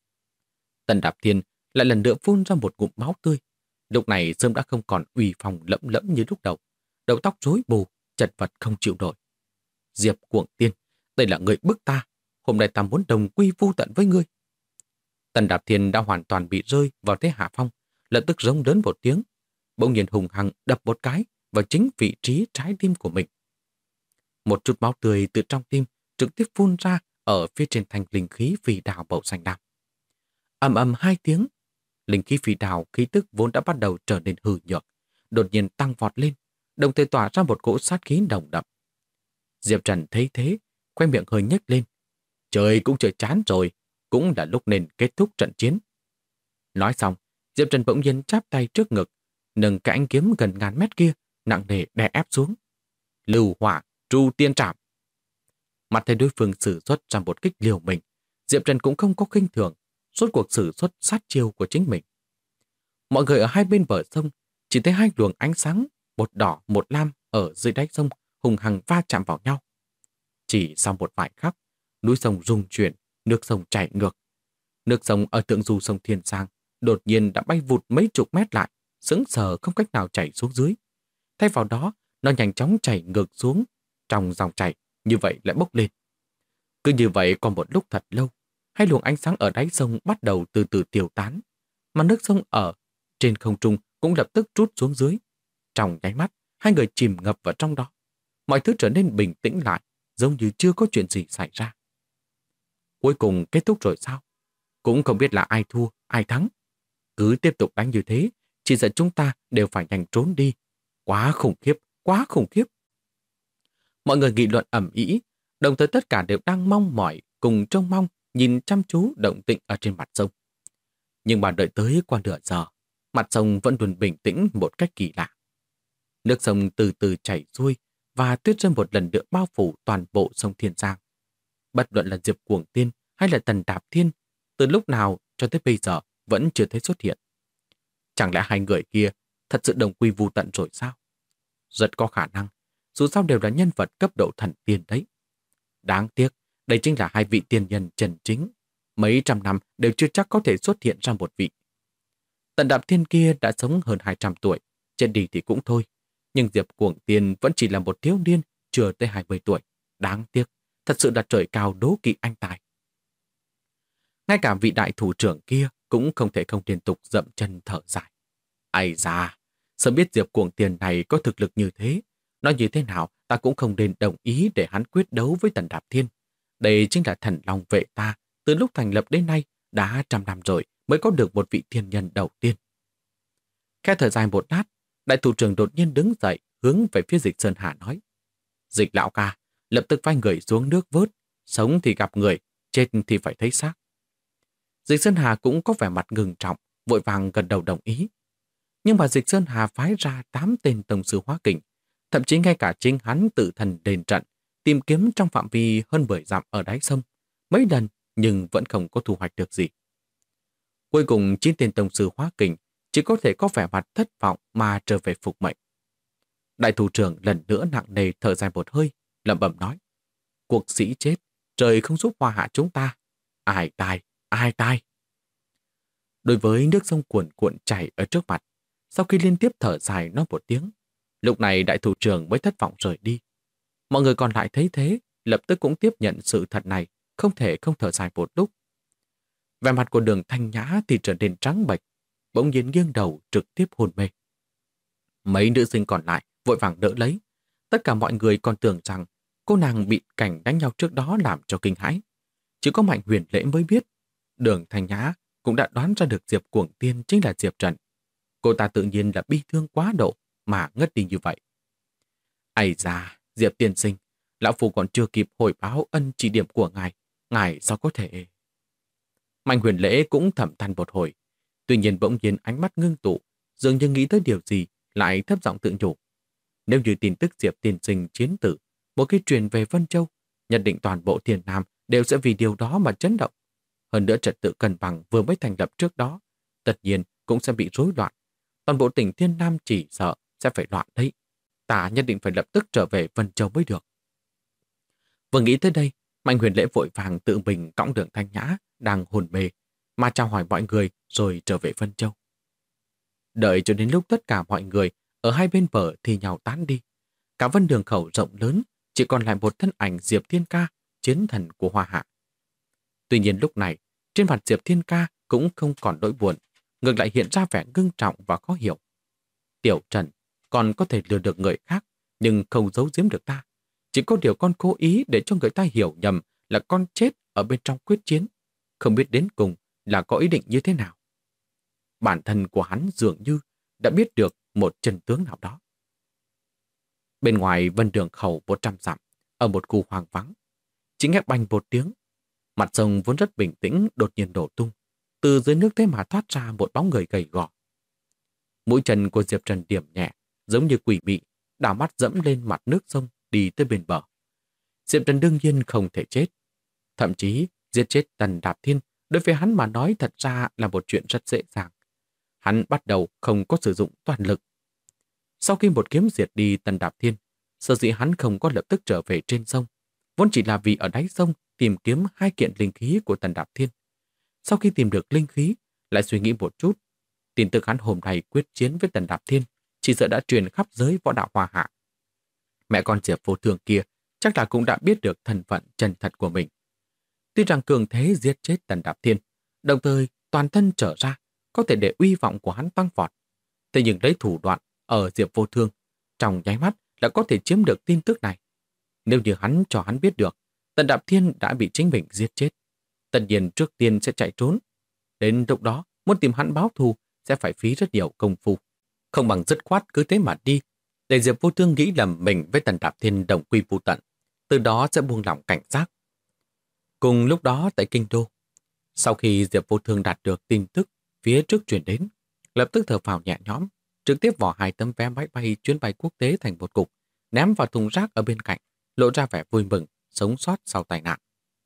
Tần Đạp Thiên lại lần nữa phun ra một ngụm máu tươi. Lúc này sớm đã không còn uy phong lẫm lẫm như lúc đầu. Đầu tóc rối bù, chật vật không chịu nổi. Diệp Cuồng Tiên, đây là người bức ta. Hôm nay ta muốn đồng quy vu tận với ngươi. Tần Đạp Thiên đã hoàn toàn bị rơi vào thế hạ phong, lập tức rống lớn một tiếng. Bỗng nhiên hùng hăng đập một cái vào chính vị trí trái tim của mình. Một chút máu tươi từ trong tim trực tiếp phun ra ở phía trên thanh linh khí phi đào màu xanh lam. Ầm ầm hai tiếng, linh khí phi đào khí tức vốn đã bắt đầu trở nên hư nhược, đột nhiên tăng vọt lên, đồng thời tỏa ra một cỗ sát khí nồng đậm. Diệp Trần thấy thế, khoe miệng hơi nhếch lên. Trời cũng trời chán rồi, cũng là lúc nên kết thúc trận chiến. Nói xong, Diệp Trần bỗng nhiên chắp tay trước ngực, nâng cái ánh kiếm gần ngàn mét kia, nặng nề đè ép xuống. Lưu hỏa, tru tiên trảm. Mặt thấy đối phương sử xuất ra một kích liều mình, Diệp Trần cũng không có khinh thường, suốt cuộc sử xuất sát chiêu của chính mình. Mọi người ở hai bên bờ sông chỉ thấy hai luồng ánh sáng, một đỏ một lam ở dưới đáy sông hùng hăng va chạm vào nhau. Chỉ sau một vài khắc, núi sông rung chuyển, nước sông chảy ngược. Nước sông ở thượng du sông Thiên Giang đột nhiên đã bay vụt mấy chục mét lại, sững sờ không cách nào chảy xuống dưới. Thay vào đó, nó nhanh chóng chảy ngược xuống, trong dòng chảy như vậy lại bốc lên. Cứ như vậy còn một lúc thật lâu, hai luồng ánh sáng ở đáy sông bắt đầu từ từ tiêu tán, mà nước sông ở trên không trung cũng lập tức trút xuống dưới. Trong nháy mắt, hai người chìm ngập vào trong đó. Mọi thứ trở nên bình tĩnh lại, giống như chưa có chuyện gì xảy ra. Cuối cùng kết thúc rồi sao? Cũng không biết là ai thua, ai thắng. Cứ tiếp tục đánh như thế, chỉ sợ chúng ta đều phải nhanh trốn đi. Quá khủng khiếp, quá khủng khiếp. Mọi người nghị luận ầm ĩ, đồng thời tất cả đều đang mong mỏi cùng trông mong nhìn chăm chú động tĩnh ở trên mặt sông. Nhưng mà đợi tới qua nửa giờ, mặt sông vẫn luôn bình tĩnh một cách kỳ lạ. Nước sông từ từ chảy xuôi và tuyết rơi một lần nữa bao phủ toàn bộ sông Thiên Giang. Bất luận là Diệp Cuồng Tiên hay là Tần Đạp Thiên, từ lúc nào cho tới bây giờ vẫn chưa thấy xuất hiện. Chẳng lẽ hai người kia thật sự đồng quy vu tận rồi sao? Rất có khả năng, dù sao đều là nhân vật cấp độ thần tiên đấy. Đáng tiếc, đây chính là hai vị tiên nhân chân chính. Mấy trăm năm đều chưa chắc có thể xuất hiện ra một vị. Tần Đạp Thiên kia đã sống hơn 200 tuổi, chết đi thì cũng thôi. Nhưng Diệp Cuồng Tiên vẫn chỉ là một thiếu niên, chưa tới 20 tuổi. Đáng tiếc, thật sự là trời cao đố kỵ anh tài. Ngay cả vị đại thủ trưởng kia cũng không thể không liên tục dậm chân thở dài. Ai da, sớm biết Diệp Cuồng Tiên này có thực lực như thế, nói như thế nào ta cũng không nên đồng ý để hắn quyết đấu với Tần Đạp Thiên. Đây chính là thần long vệ ta, từ lúc thành lập đến nay đã trăm năm rồi mới có được một vị thiên nhân đầu tiên. Khẽ thở dài một lát, đại thủ trưởng đột nhiên đứng dậy hướng về phía Dịch Sơn Hà nói. Dịch lão ca, lập tức phái người xuống nước vớt, sống thì gặp người, chết thì phải thấy xác. Dịch Sơn Hà cũng có vẻ mặt ngừng trọng, vội vàng gật đầu đồng ý. Nhưng mà Dịch Sơn Hà phái ra 8 tên tông sư hóa kình, thậm chí ngay cả chính hắn tự thần đền trận, tìm kiếm trong phạm vi hơn 10 dặm ở đáy sông, mấy lần nhưng vẫn không có thu hoạch được gì. Cuối cùng 9 tên tông sư hóa kình chỉ có thể có vẻ mặt thất vọng mà trở về phục mệnh. Đại thủ trưởng lần nữa nặng nề thở dài một hơi, lẩm bẩm nói. Cuộc sĩ chết, trời không giúp hoa hạ chúng ta. Ai tai, ai tai. Đối với nước sông cuồn cuộn chảy ở trước mặt, sau khi liên tiếp thở dài nói một tiếng, lúc này đại thủ trưởng mới thất vọng rời đi. Mọi người còn lại thấy thế, lập tức cũng tiếp nhận sự thật này, không thể không thở dài một lúc. Vẻ mặt của Đường Thanh Nhã thì trở nên trắng bệch, bỗng nhiên nghiêng đầu trực tiếp hôn mê. Mấy nữ sinh còn lại vội vàng đỡ lấy. Tất cả mọi người còn tưởng rằng cô nàng bị cảnh đánh nhau trước đó làm cho kinh hãi. Chỉ có Mạnh Huyền Lễ mới biết. Đường Thanh Nhã cũng đã đoán ra được Diệp Cuồng Tiên chính là Diệp Trần. Cô ta tự nhiên là bi thương quá độ mà ngất đi như vậy. Ây da, Diệp tiên sinh, lão phu còn chưa kịp hồi báo ân chỉ điểm của ngài sao có thể... Mạnh Huyền Lễ cũng thầm than một hồi. Tuy nhiên bỗng nhiên ánh mắt ngưng tụ, dường như nghĩ tới điều gì, lại thấp giọng tự nhủ. Nếu như tin tức Diệp tiên sinh chiến tử, một khi truyền về Vân Châu, nhận định toàn bộ Thiên Nam đều sẽ vì điều đó mà chấn động. Hơn nữa trật tự cân bằng vừa mới thành lập trước đó, tất nhiên cũng sẽ bị rối loạn. Toàn bộ tỉnh Thiên Nam chỉ sợ sẽ phải loạn đấy. Ta nhất định phải lập tức trở về Vân Châu mới được. Vừa nghĩ tới đây, Mạnh Huyền Lễ vội vàng tự mình cõng Đường Thanh Nhã đang hồn mê, mà chào hỏi mọi người rồi trở về Vân Châu. Đợi cho đến lúc tất cả mọi người ở hai bên bờ thì nhào tán đi. Cả Vân Đường khẩu rộng lớn chỉ còn lại một thân ảnh Diệp Thiên Ca, chiến thần của Hoa Hạ. Tuy nhiên lúc này, trên mặt Diệp Thiên Ca cũng không còn nỗi buồn, ngược lại hiện ra vẻ ngưng trọng và khó hiểu. Tiểu Trần còn có thể lừa được người khác, nhưng không giấu giếm được ta. Chỉ có điều con cố ý để cho người ta hiểu nhầm là con chết ở bên trong quyết chiến, không biết đến cùng là có ý định như thế nào. Bản thân của hắn dường như đã biết được một chân tướng nào đó. Bên ngoài Vân Đường khẩu 100 dặm, ở một khu hoang vắng, chỉ nghe bành một tiếng. Mặt sông vốn rất bình tĩnh đột nhiên đổ tung. Từ dưới nước thế mà thoát ra một bóng người gầy gò. Mũi chân của Diệp Trần điểm nhẹ, giống như quỷ mị, đảo mắt dẫm lên mặt nước sông đi tới bên bờ. Diệp Trần đương nhiên không thể chết. Thậm chí giết chết Tần Đạp Thiên đối với hắn mà nói thật ra là một chuyện rất dễ dàng. Hắn bắt đầu không có sử dụng toàn lực. Sau khi một kiếm diệt đi Tần Đạp Thiên, sở dĩ hắn không có lập tức trở về trên sông, vốn chỉ là vì ở đáy sông tìm kiếm 2 kiện linh khí của Tần Đạp Thiên. Sau khi tìm được linh khí, lại suy nghĩ một chút, tin tức hắn hôm nay quyết chiến với Tần Đạp Thiên chỉ sợ đã truyền khắp giới võ đạo Hoa Hạ. Mẹ con Diệp Vô Thường kia chắc là cũng đã biết được thân phận chân thật của mình. Tuy rằng cường thế giết chết Tần Đạp Thiên, đồng thời toàn thân trở ra, có thể để uy vọng của hắn tăng vọt. Thế nhưng lấy thủ đoạn ở Diệp Vô Thương, trong nháy mắt là có thể chiếm được tin tức này. Nếu như hắn cho hắn biết được, Tần Đạp Thiên đã bị chính mình giết chết, tất nhiên trước tiên sẽ chạy trốn. Đến lúc đó, muốn tìm hắn báo thù sẽ phải phí rất nhiều công phu. Không bằng dứt khoát cứ thế mà đi, để Diệp Vô Thương nghĩ lầm mình với Tần Đạp Thiên đồng quy vu tận, từ đó sẽ buông lỏng cảnh giác. Cùng lúc đó tại Kinh Đô, sau khi Diệp Vô Thương đạt được tin tức phía trước truyền đến, lập tức thở phào nhẹ nhõm, trực tiếp vỏ 2 tấm vé máy bay chuyến bay quốc tế thành một cục, ném vào thùng rác ở bên cạnh, lộ ra vẻ vui mừng, sống sót sau tai nạn.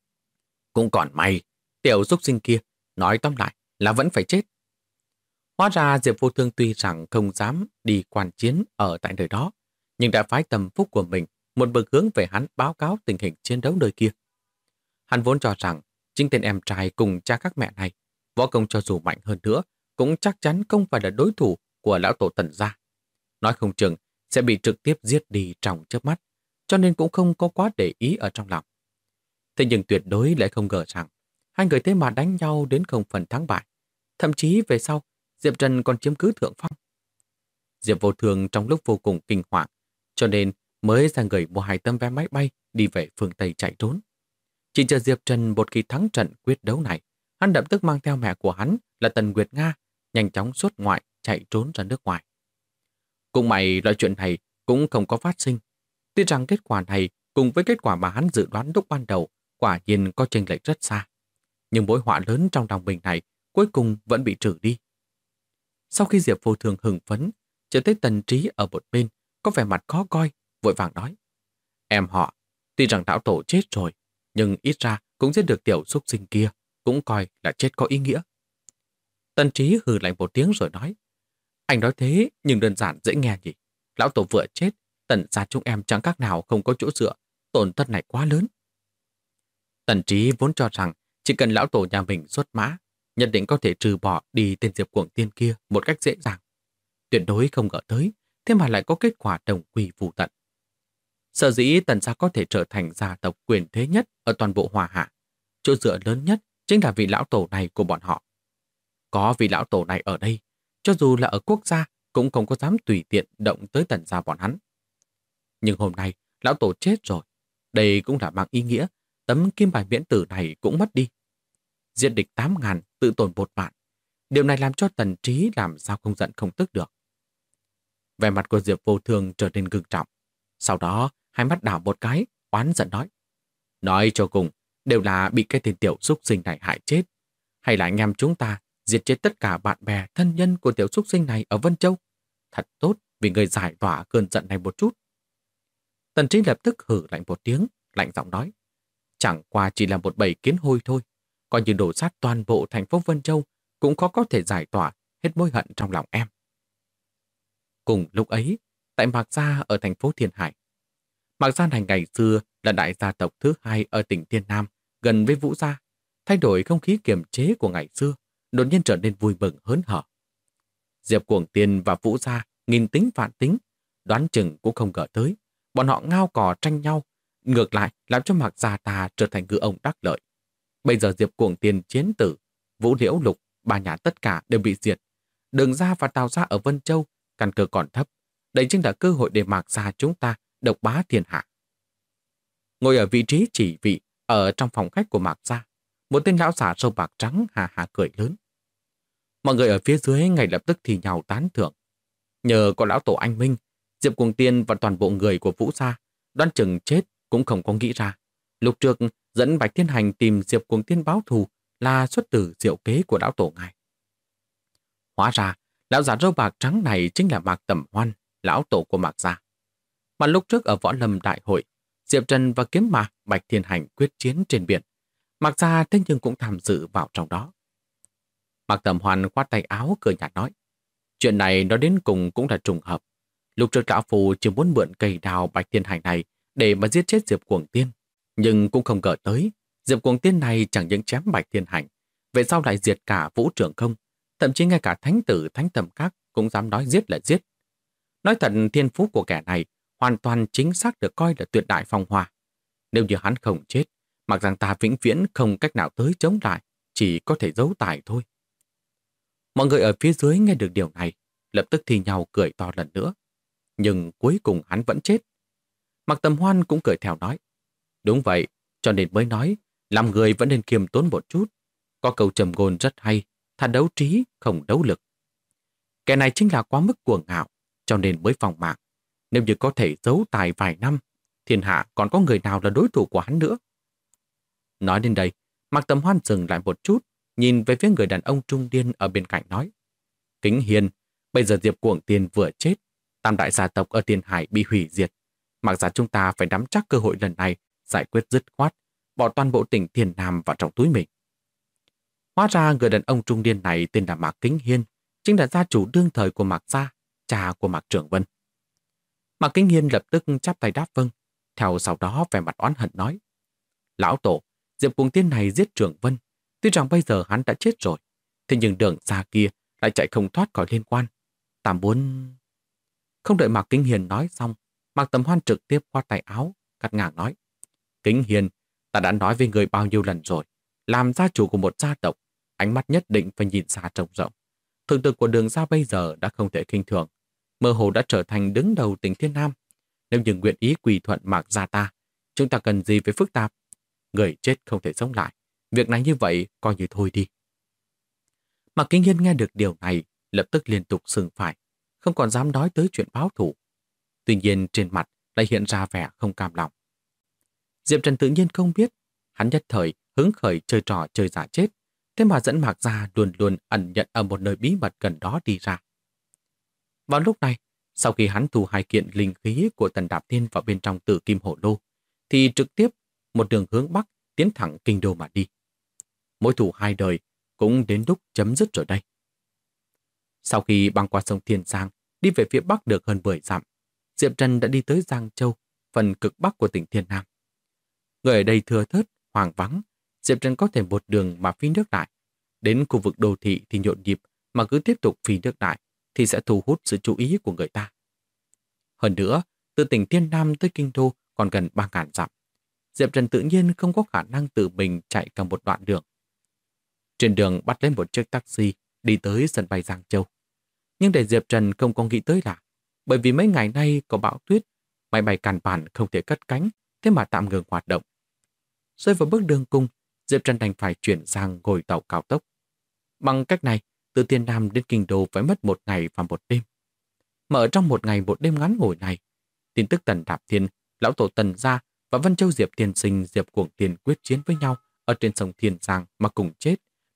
Cũng còn may, tiểu xúc sinh kia, nói tóm lại là vẫn phải chết. Hóa ra Diệp Vô Thương tuy rằng không dám đi quan chiến ở tại nơi đó, nhưng đã phái tâm phúc của mình một bậc hướng về hắn báo cáo tình hình chiến đấu nơi kia. Hắn vốn cho rằng chính tên em trai cùng cha các mẹ này, võ công cho dù mạnh hơn nữa, cũng chắc chắn không phải là đối thủ của lão tổ Tần gia. Nói không chừng sẽ bị trực tiếp giết đi trong chớp mắt, cho nên cũng không có quá để ý ở trong lòng. Thế nhưng tuyệt đối lại không ngờ rằng hai người thế mà đánh nhau đến không phần thắng bại. Thậm chí về sau, Diệp Trần còn chiếm cứ thượng phong. Diệp Vô Thường trong lúc vô cùng kinh hoàng, cho nên mới ra người mua 2 tấm vé máy bay đi về phương Tây chạy trốn. Chỉ chờ Diệp Trần một khi thắng trận quyết đấu này, hắn lập tức mang theo mẹ của hắn là Tần Nguyệt Nga, nhanh chóng xuất ngoại chạy trốn ra nước ngoài. Cũng may loại chuyện này cũng không có phát sinh. Tuy rằng kết quả này cùng với kết quả mà hắn dự đoán lúc ban đầu quả nhiên có chênh lệch rất xa. Nhưng mối họa lớn trong lòng mình này cuối cùng vẫn bị trừ đi. Sau khi Diệp Vô Thường hưng phấn, chờ thấy Tần Trí ở một bên, có vẻ mặt khó coi, vội vàng nói. Em họ, tuy rằng lão tổ chết rồi, nhưng ít ra cũng giết được tiểu xúc sinh kia, cũng coi là chết có ý nghĩa. Tần Trí hừ lạnh một tiếng rồi nói. Anh nói thế, nhưng đơn giản dễ nghe nhỉ. Lão tổ vừa chết, Tần gia chúng em chẳng các nào không có chỗ dựa, tổn thất này quá lớn. Tần Trí vốn cho rằng chỉ cần lão tổ nhà mình xuất mã, nhất định có thể trừ bỏ đi tên Diệp Cuồng Tiên kia một cách dễ dàng. Tuyệt đối không ngờ tới, thế mà lại có kết quả đồng quy vu tận. Sở dĩ Tần gia có thể trở thành gia tộc quyền thế nhất ở toàn bộ Hoa Hạ. Chỗ dựa lớn nhất chính là vị lão tổ này của bọn họ. Có vị lão tổ này ở đây, cho dù là ở quốc gia cũng không có dám tùy tiện động tới Tần gia bọn hắn. Nhưng hôm nay, lão tổ chết rồi. Đây cũng là mang ý nghĩa tấm kim bài miễn tử này cũng mất đi. Giết địch 8.000, tự tổn 1 vạn. Điều này làm cho Tần Trí làm sao không giận không tức được. Vẻ mặt của Diệp Vô Thường trở nên ngưng trọng. Sau đó, hai mắt đảo một cái, oán giận nói. Nói cho cùng, đều là bị cái tên tiểu xúc sinh này hại chết. Hay là anh em chúng ta diệt chết tất cả bạn bè, thân nhân của tiểu súc sinh này ở Vân Châu? Thật tốt vì người giải tỏa cơn giận này một chút. Tần Trí lập tức hử lạnh một tiếng, lạnh giọng nói. Chẳng qua chỉ là một bầy kiến hôi thôi, coi như đổ sát toàn bộ thành phố Vân Châu cũng khó có thể giải tỏa hết mối hận trong lòng em. Cùng lúc ấy, tại Mạc Gia ở thành phố Thiên Hải. Mạc Gia này ngày xưa là đại gia tộc thứ hai ở tỉnh Thiên Nam, gần với Vũ Gia. Thay đổi không khí kiềm chế của ngày xưa, đột nhiên trở nên vui mừng hớn hở. Diệp Cuồng Tiên và Vũ Gia nghìn tính vạn tính, đoán chừng cũng không ngờ tới. Bọn họ ngao cò tranh nhau, ngược lại làm cho Mạc Gia ta trở thành ngư ông đắc lợi. Bây giờ Diệp Cuồng Tiên chiến tử, Vũ Liễu Lục, ba nhà tất cả đều bị diệt. Đường Gia và Tào Gia ở Vân Châu, căn cơ còn thấp. Đây chính là cơ hội để Mạc Gia chúng ta độc bá thiên hạ. Ngồi ở vị trí chỉ vị ở trong phòng khách của Mạc Gia, một tên lão giả râu bạc trắng hà hà cười lớn. Mọi người ở phía dưới ngay lập tức thì nhào tán thưởng. Nhờ có lão tổ anh Minh, Diệp Cuồng Tiên và toàn bộ người của Vũ Gia đoán chừng chết cũng không có nghĩ ra. Lúc trước dẫn Bạch Thiên Hành tìm Diệp Cuồng Tiên báo thù là xuất từ diệu kế của lão tổ ngài. Hóa ra, lão giả râu bạc trắng này chính là Mạc Tầm Hoan, lão tổ của Mạc Gia. Mà lúc trước ở Võ Lâm Đại hội, Diệp Trần và Kiếm Mạc Bạch Thiên Hành quyết chiến trên biển. Mạc Gia thế nhưng cũng tham dự vào trong đó. Mạc Tầm Hoan khoát tay áo cười nhạt nói. Chuyện này nó đến cùng cũng là trùng hợp. Lúc trước lão phù chỉ muốn mượn cây đào Bạch Thiên Hành này để mà giết chết Diệp Cuồng Tiên. Nhưng cũng không ngờ tới, Diệp Cuồng Tiên này chẳng những chém Bạch Thiên Hành, về sau lại diệt cả Vũ Trưởng Không, thậm chí ngay cả thánh tử thánh tầm các cũng dám nói giết là giết. Nói thật, thiên phú của kẻ này hoàn toàn chính xác được coi là tuyệt đại phong hoa. Nếu như hắn không chết, mặc rằng ta vĩnh viễn không cách nào tới chống lại, chỉ có thể giấu tài thôi. Mọi người ở phía dưới nghe được điều này, lập tức thì nhau cười to lần nữa. Nhưng cuối cùng hắn vẫn chết. Mạc Tầm Hoan cũng cười theo nói. Đúng vậy, cho nên mới nói, làm người vẫn nên kiềm tốn một chút. Có câu trầm ngôn rất hay, thà đấu trí, không đấu lực. Kẻ này chính là quá mức cuồng ngạo, cho nên mới phòng mạng. Nếu như có thể giấu tài vài năm, thiên hạ còn có người nào là đối thủ của hắn nữa. Nói đến đây, Mạc Tầm Hoan dừng lại một chút, nhìn về phía người đàn ông trung niên ở bên cạnh nói. Kính hiền, bây giờ Diệp Cuồng Tiên vừa chết, tam đại gia tộc ở Thiên Hải bị hủy diệt. Mặc ra chúng ta phải nắm chắc cơ hội lần này, giải quyết dứt khoát, bỏ toàn bộ tỉnh Thiên Nam vào trong túi mình. Hóa ra người đàn ông trung niên này tên là Mạc Kính Hiên, chính là gia chủ đương thời của Mạc Gia, cha của Mạc Trường Vân. Mạc Kính Hiên lập tức chắp tay đáp vâng, theo sau đó vẻ mặt oán hận nói. Lão tổ, Diệp Cuồng Tiên này giết Trường Vân, tuy rằng bây giờ hắn đã chết rồi, thế nhưng đường xa kia lại chạy không thoát khỏi liên quan. Ta muốn... Không đợi Mạc Kính Hiên nói xong, Mạc Tầm Hoan trực tiếp khoát tay áo, cắt ngang nói. Kính Hiên, ta đã nói với người bao nhiêu lần rồi, làm gia chủ của một gia tộc, ánh mắt nhất định phải nhìn xa trông rộng. Thực lực của đường gia bây giờ đã không thể khinh thường, mơ hồ đã trở thành đứng đầu tỉnh Thiên Nam. Nếu như nguyện ý quỳ thuận Mạc gia ta, chúng ta cần gì phải phức tạp? Người chết không thể sống lại, việc này như vậy coi như thôi đi. Mạc Kính Hiên nghe được điều này, lập tức liên tục sừng phải, không còn dám nói tới chuyện báo thù. Tuy nhiên trên mặt lại hiện ra vẻ không cam lòng. Diệp Trần tự nhiên không biết, hắn nhất thời hứng khởi chơi trò chơi giả chết, thế mà dẫn Mạc Gia luôn luôn ẩn nhận ở một nơi bí mật gần đó đi ra. Vào lúc này, sau khi hắn thu hai kiện linh khí của Tần Đạp Thiên vào bên trong Tử Kim Hổ Lô, thì trực tiếp một đường hướng Bắc tiến thẳng kinh đô mà đi. Mối thù hai đời cũng đến lúc chấm dứt rồi đây. Sau khi băng qua sông Thiên Giang, đi về phía Bắc được hơn 10 dặm, Diệp Trần đã đi tới Giang Châu, phần cực Bắc của tỉnh Thiên Nam. Người ở đây thưa thớt, hoang vắng, Diệp Trần có thể một đường mà phi nước đại. Đến khu vực đô thị thì nhộn nhịp, mà cứ tiếp tục phi nước đại thì sẽ thu hút sự chú ý của người ta. Hơn nữa, từ tỉnh Thiên Nam tới kinh đô còn gần 3.000 dặm. Diệp Trần tự nhiên không có khả năng tự mình chạy cả một đoạn đường. Trên đường bắt lên một chiếc taxi đi tới sân bay Giang Châu. Nhưng để Diệp Trần không có nghĩ tới là bởi vì mấy ngày nay có bão tuyết, máy bay càn bản không thể cất cánh, thế mà tạm ngừng hoạt động. Rơi vào bước đường cùng, Diệp Trần đành phải chuyển sang ngồi tàu cao tốc. Bằng cách này, từ Thiên Nam đến kinh đô phải mất 1 ngày và 1 đêm. Mà ở trong 1 ngày 1 đêm ngắn ngủi này, tin tức Tần Đạp Thiên, lão tổ Tần Gia và Vân Châu Diệp Tiên Sinh Diệp Cuồng Tiên quyết chiến với nhau ở trên sông Thiên Giang mà cùng chết,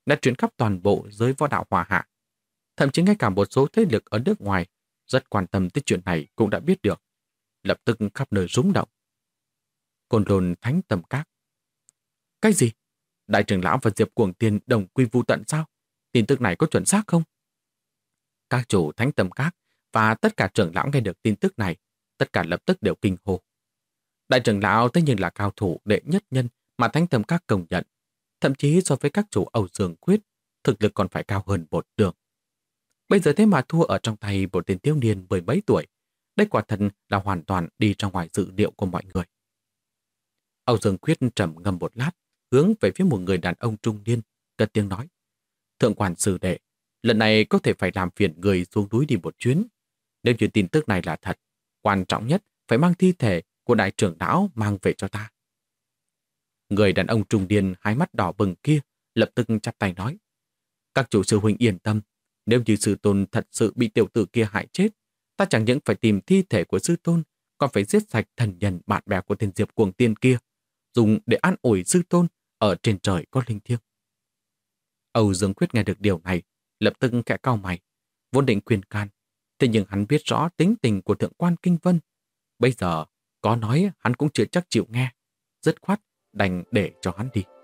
đã truyền khắp toàn bộ giới võ đạo Hoa Hạ. Thậm chí ngay cả một số thế lực ở nước ngoài rất quan tâm tới chuyện này cũng đã biết được. Lập tức khắp nơi rúng động. Côn Lôn Thánh Tâm Các. Cái gì? Đại trưởng lão và Diệp Cuồng Tiên đồng quy vu tận sao? Tin tức này có chuẩn xác không? Các chủ Thánh Tâm Các và tất cả trưởng lão nghe được tin tức này, tất cả lập tức đều kinh hô. Đại trưởng lão tất nhiên là cao thủ đệ nhất nhân mà Thánh Tâm Các công nhận. Thậm chí so với các chủ Âu Dương Quyết, thực lực còn phải cao hơn một đường. Bây giờ thế mà thua ở trong tay một tên thiếu niên 10 mấy tuổi. Đây quả thật là hoàn toàn đi ra ngoài dự liệu của mọi người. Âu Dương Quyết trầm ngâm một lát, hướng về phía một người đàn ông trung niên, cất tiếng nói. Thượng quan sư đệ, lần này có thể phải làm phiền người xuống núi đi một chuyến. Nếu như tin tức này là thật, quan trọng nhất phải mang thi thể của đại trưởng lão mang về cho ta. Người đàn ông trung niên hai mắt đỏ bừng kia lập tức chắp tay nói. Các chủ sư huynh yên tâm, nếu như sư tôn thật sự bị tiểu tử kia hại chết, ta chẳng những phải tìm thi thể của sư tôn, còn phải giết sạch thần nhân bạn bè của tên Diệp Cuồng Tiên kia, dùng để an ủi sư tôn ở trên trời có linh thiêng. Âu Dương Quyết nghe được điều này, lập tức khẽ cau mày, vốn định khuyên can, thế nhưng hắn biết rõ tính tình của thượng quan Kinh Vân. Bây giờ, có nói hắn cũng chưa chắc chịu nghe, dứt khoát đành để cho hắn đi.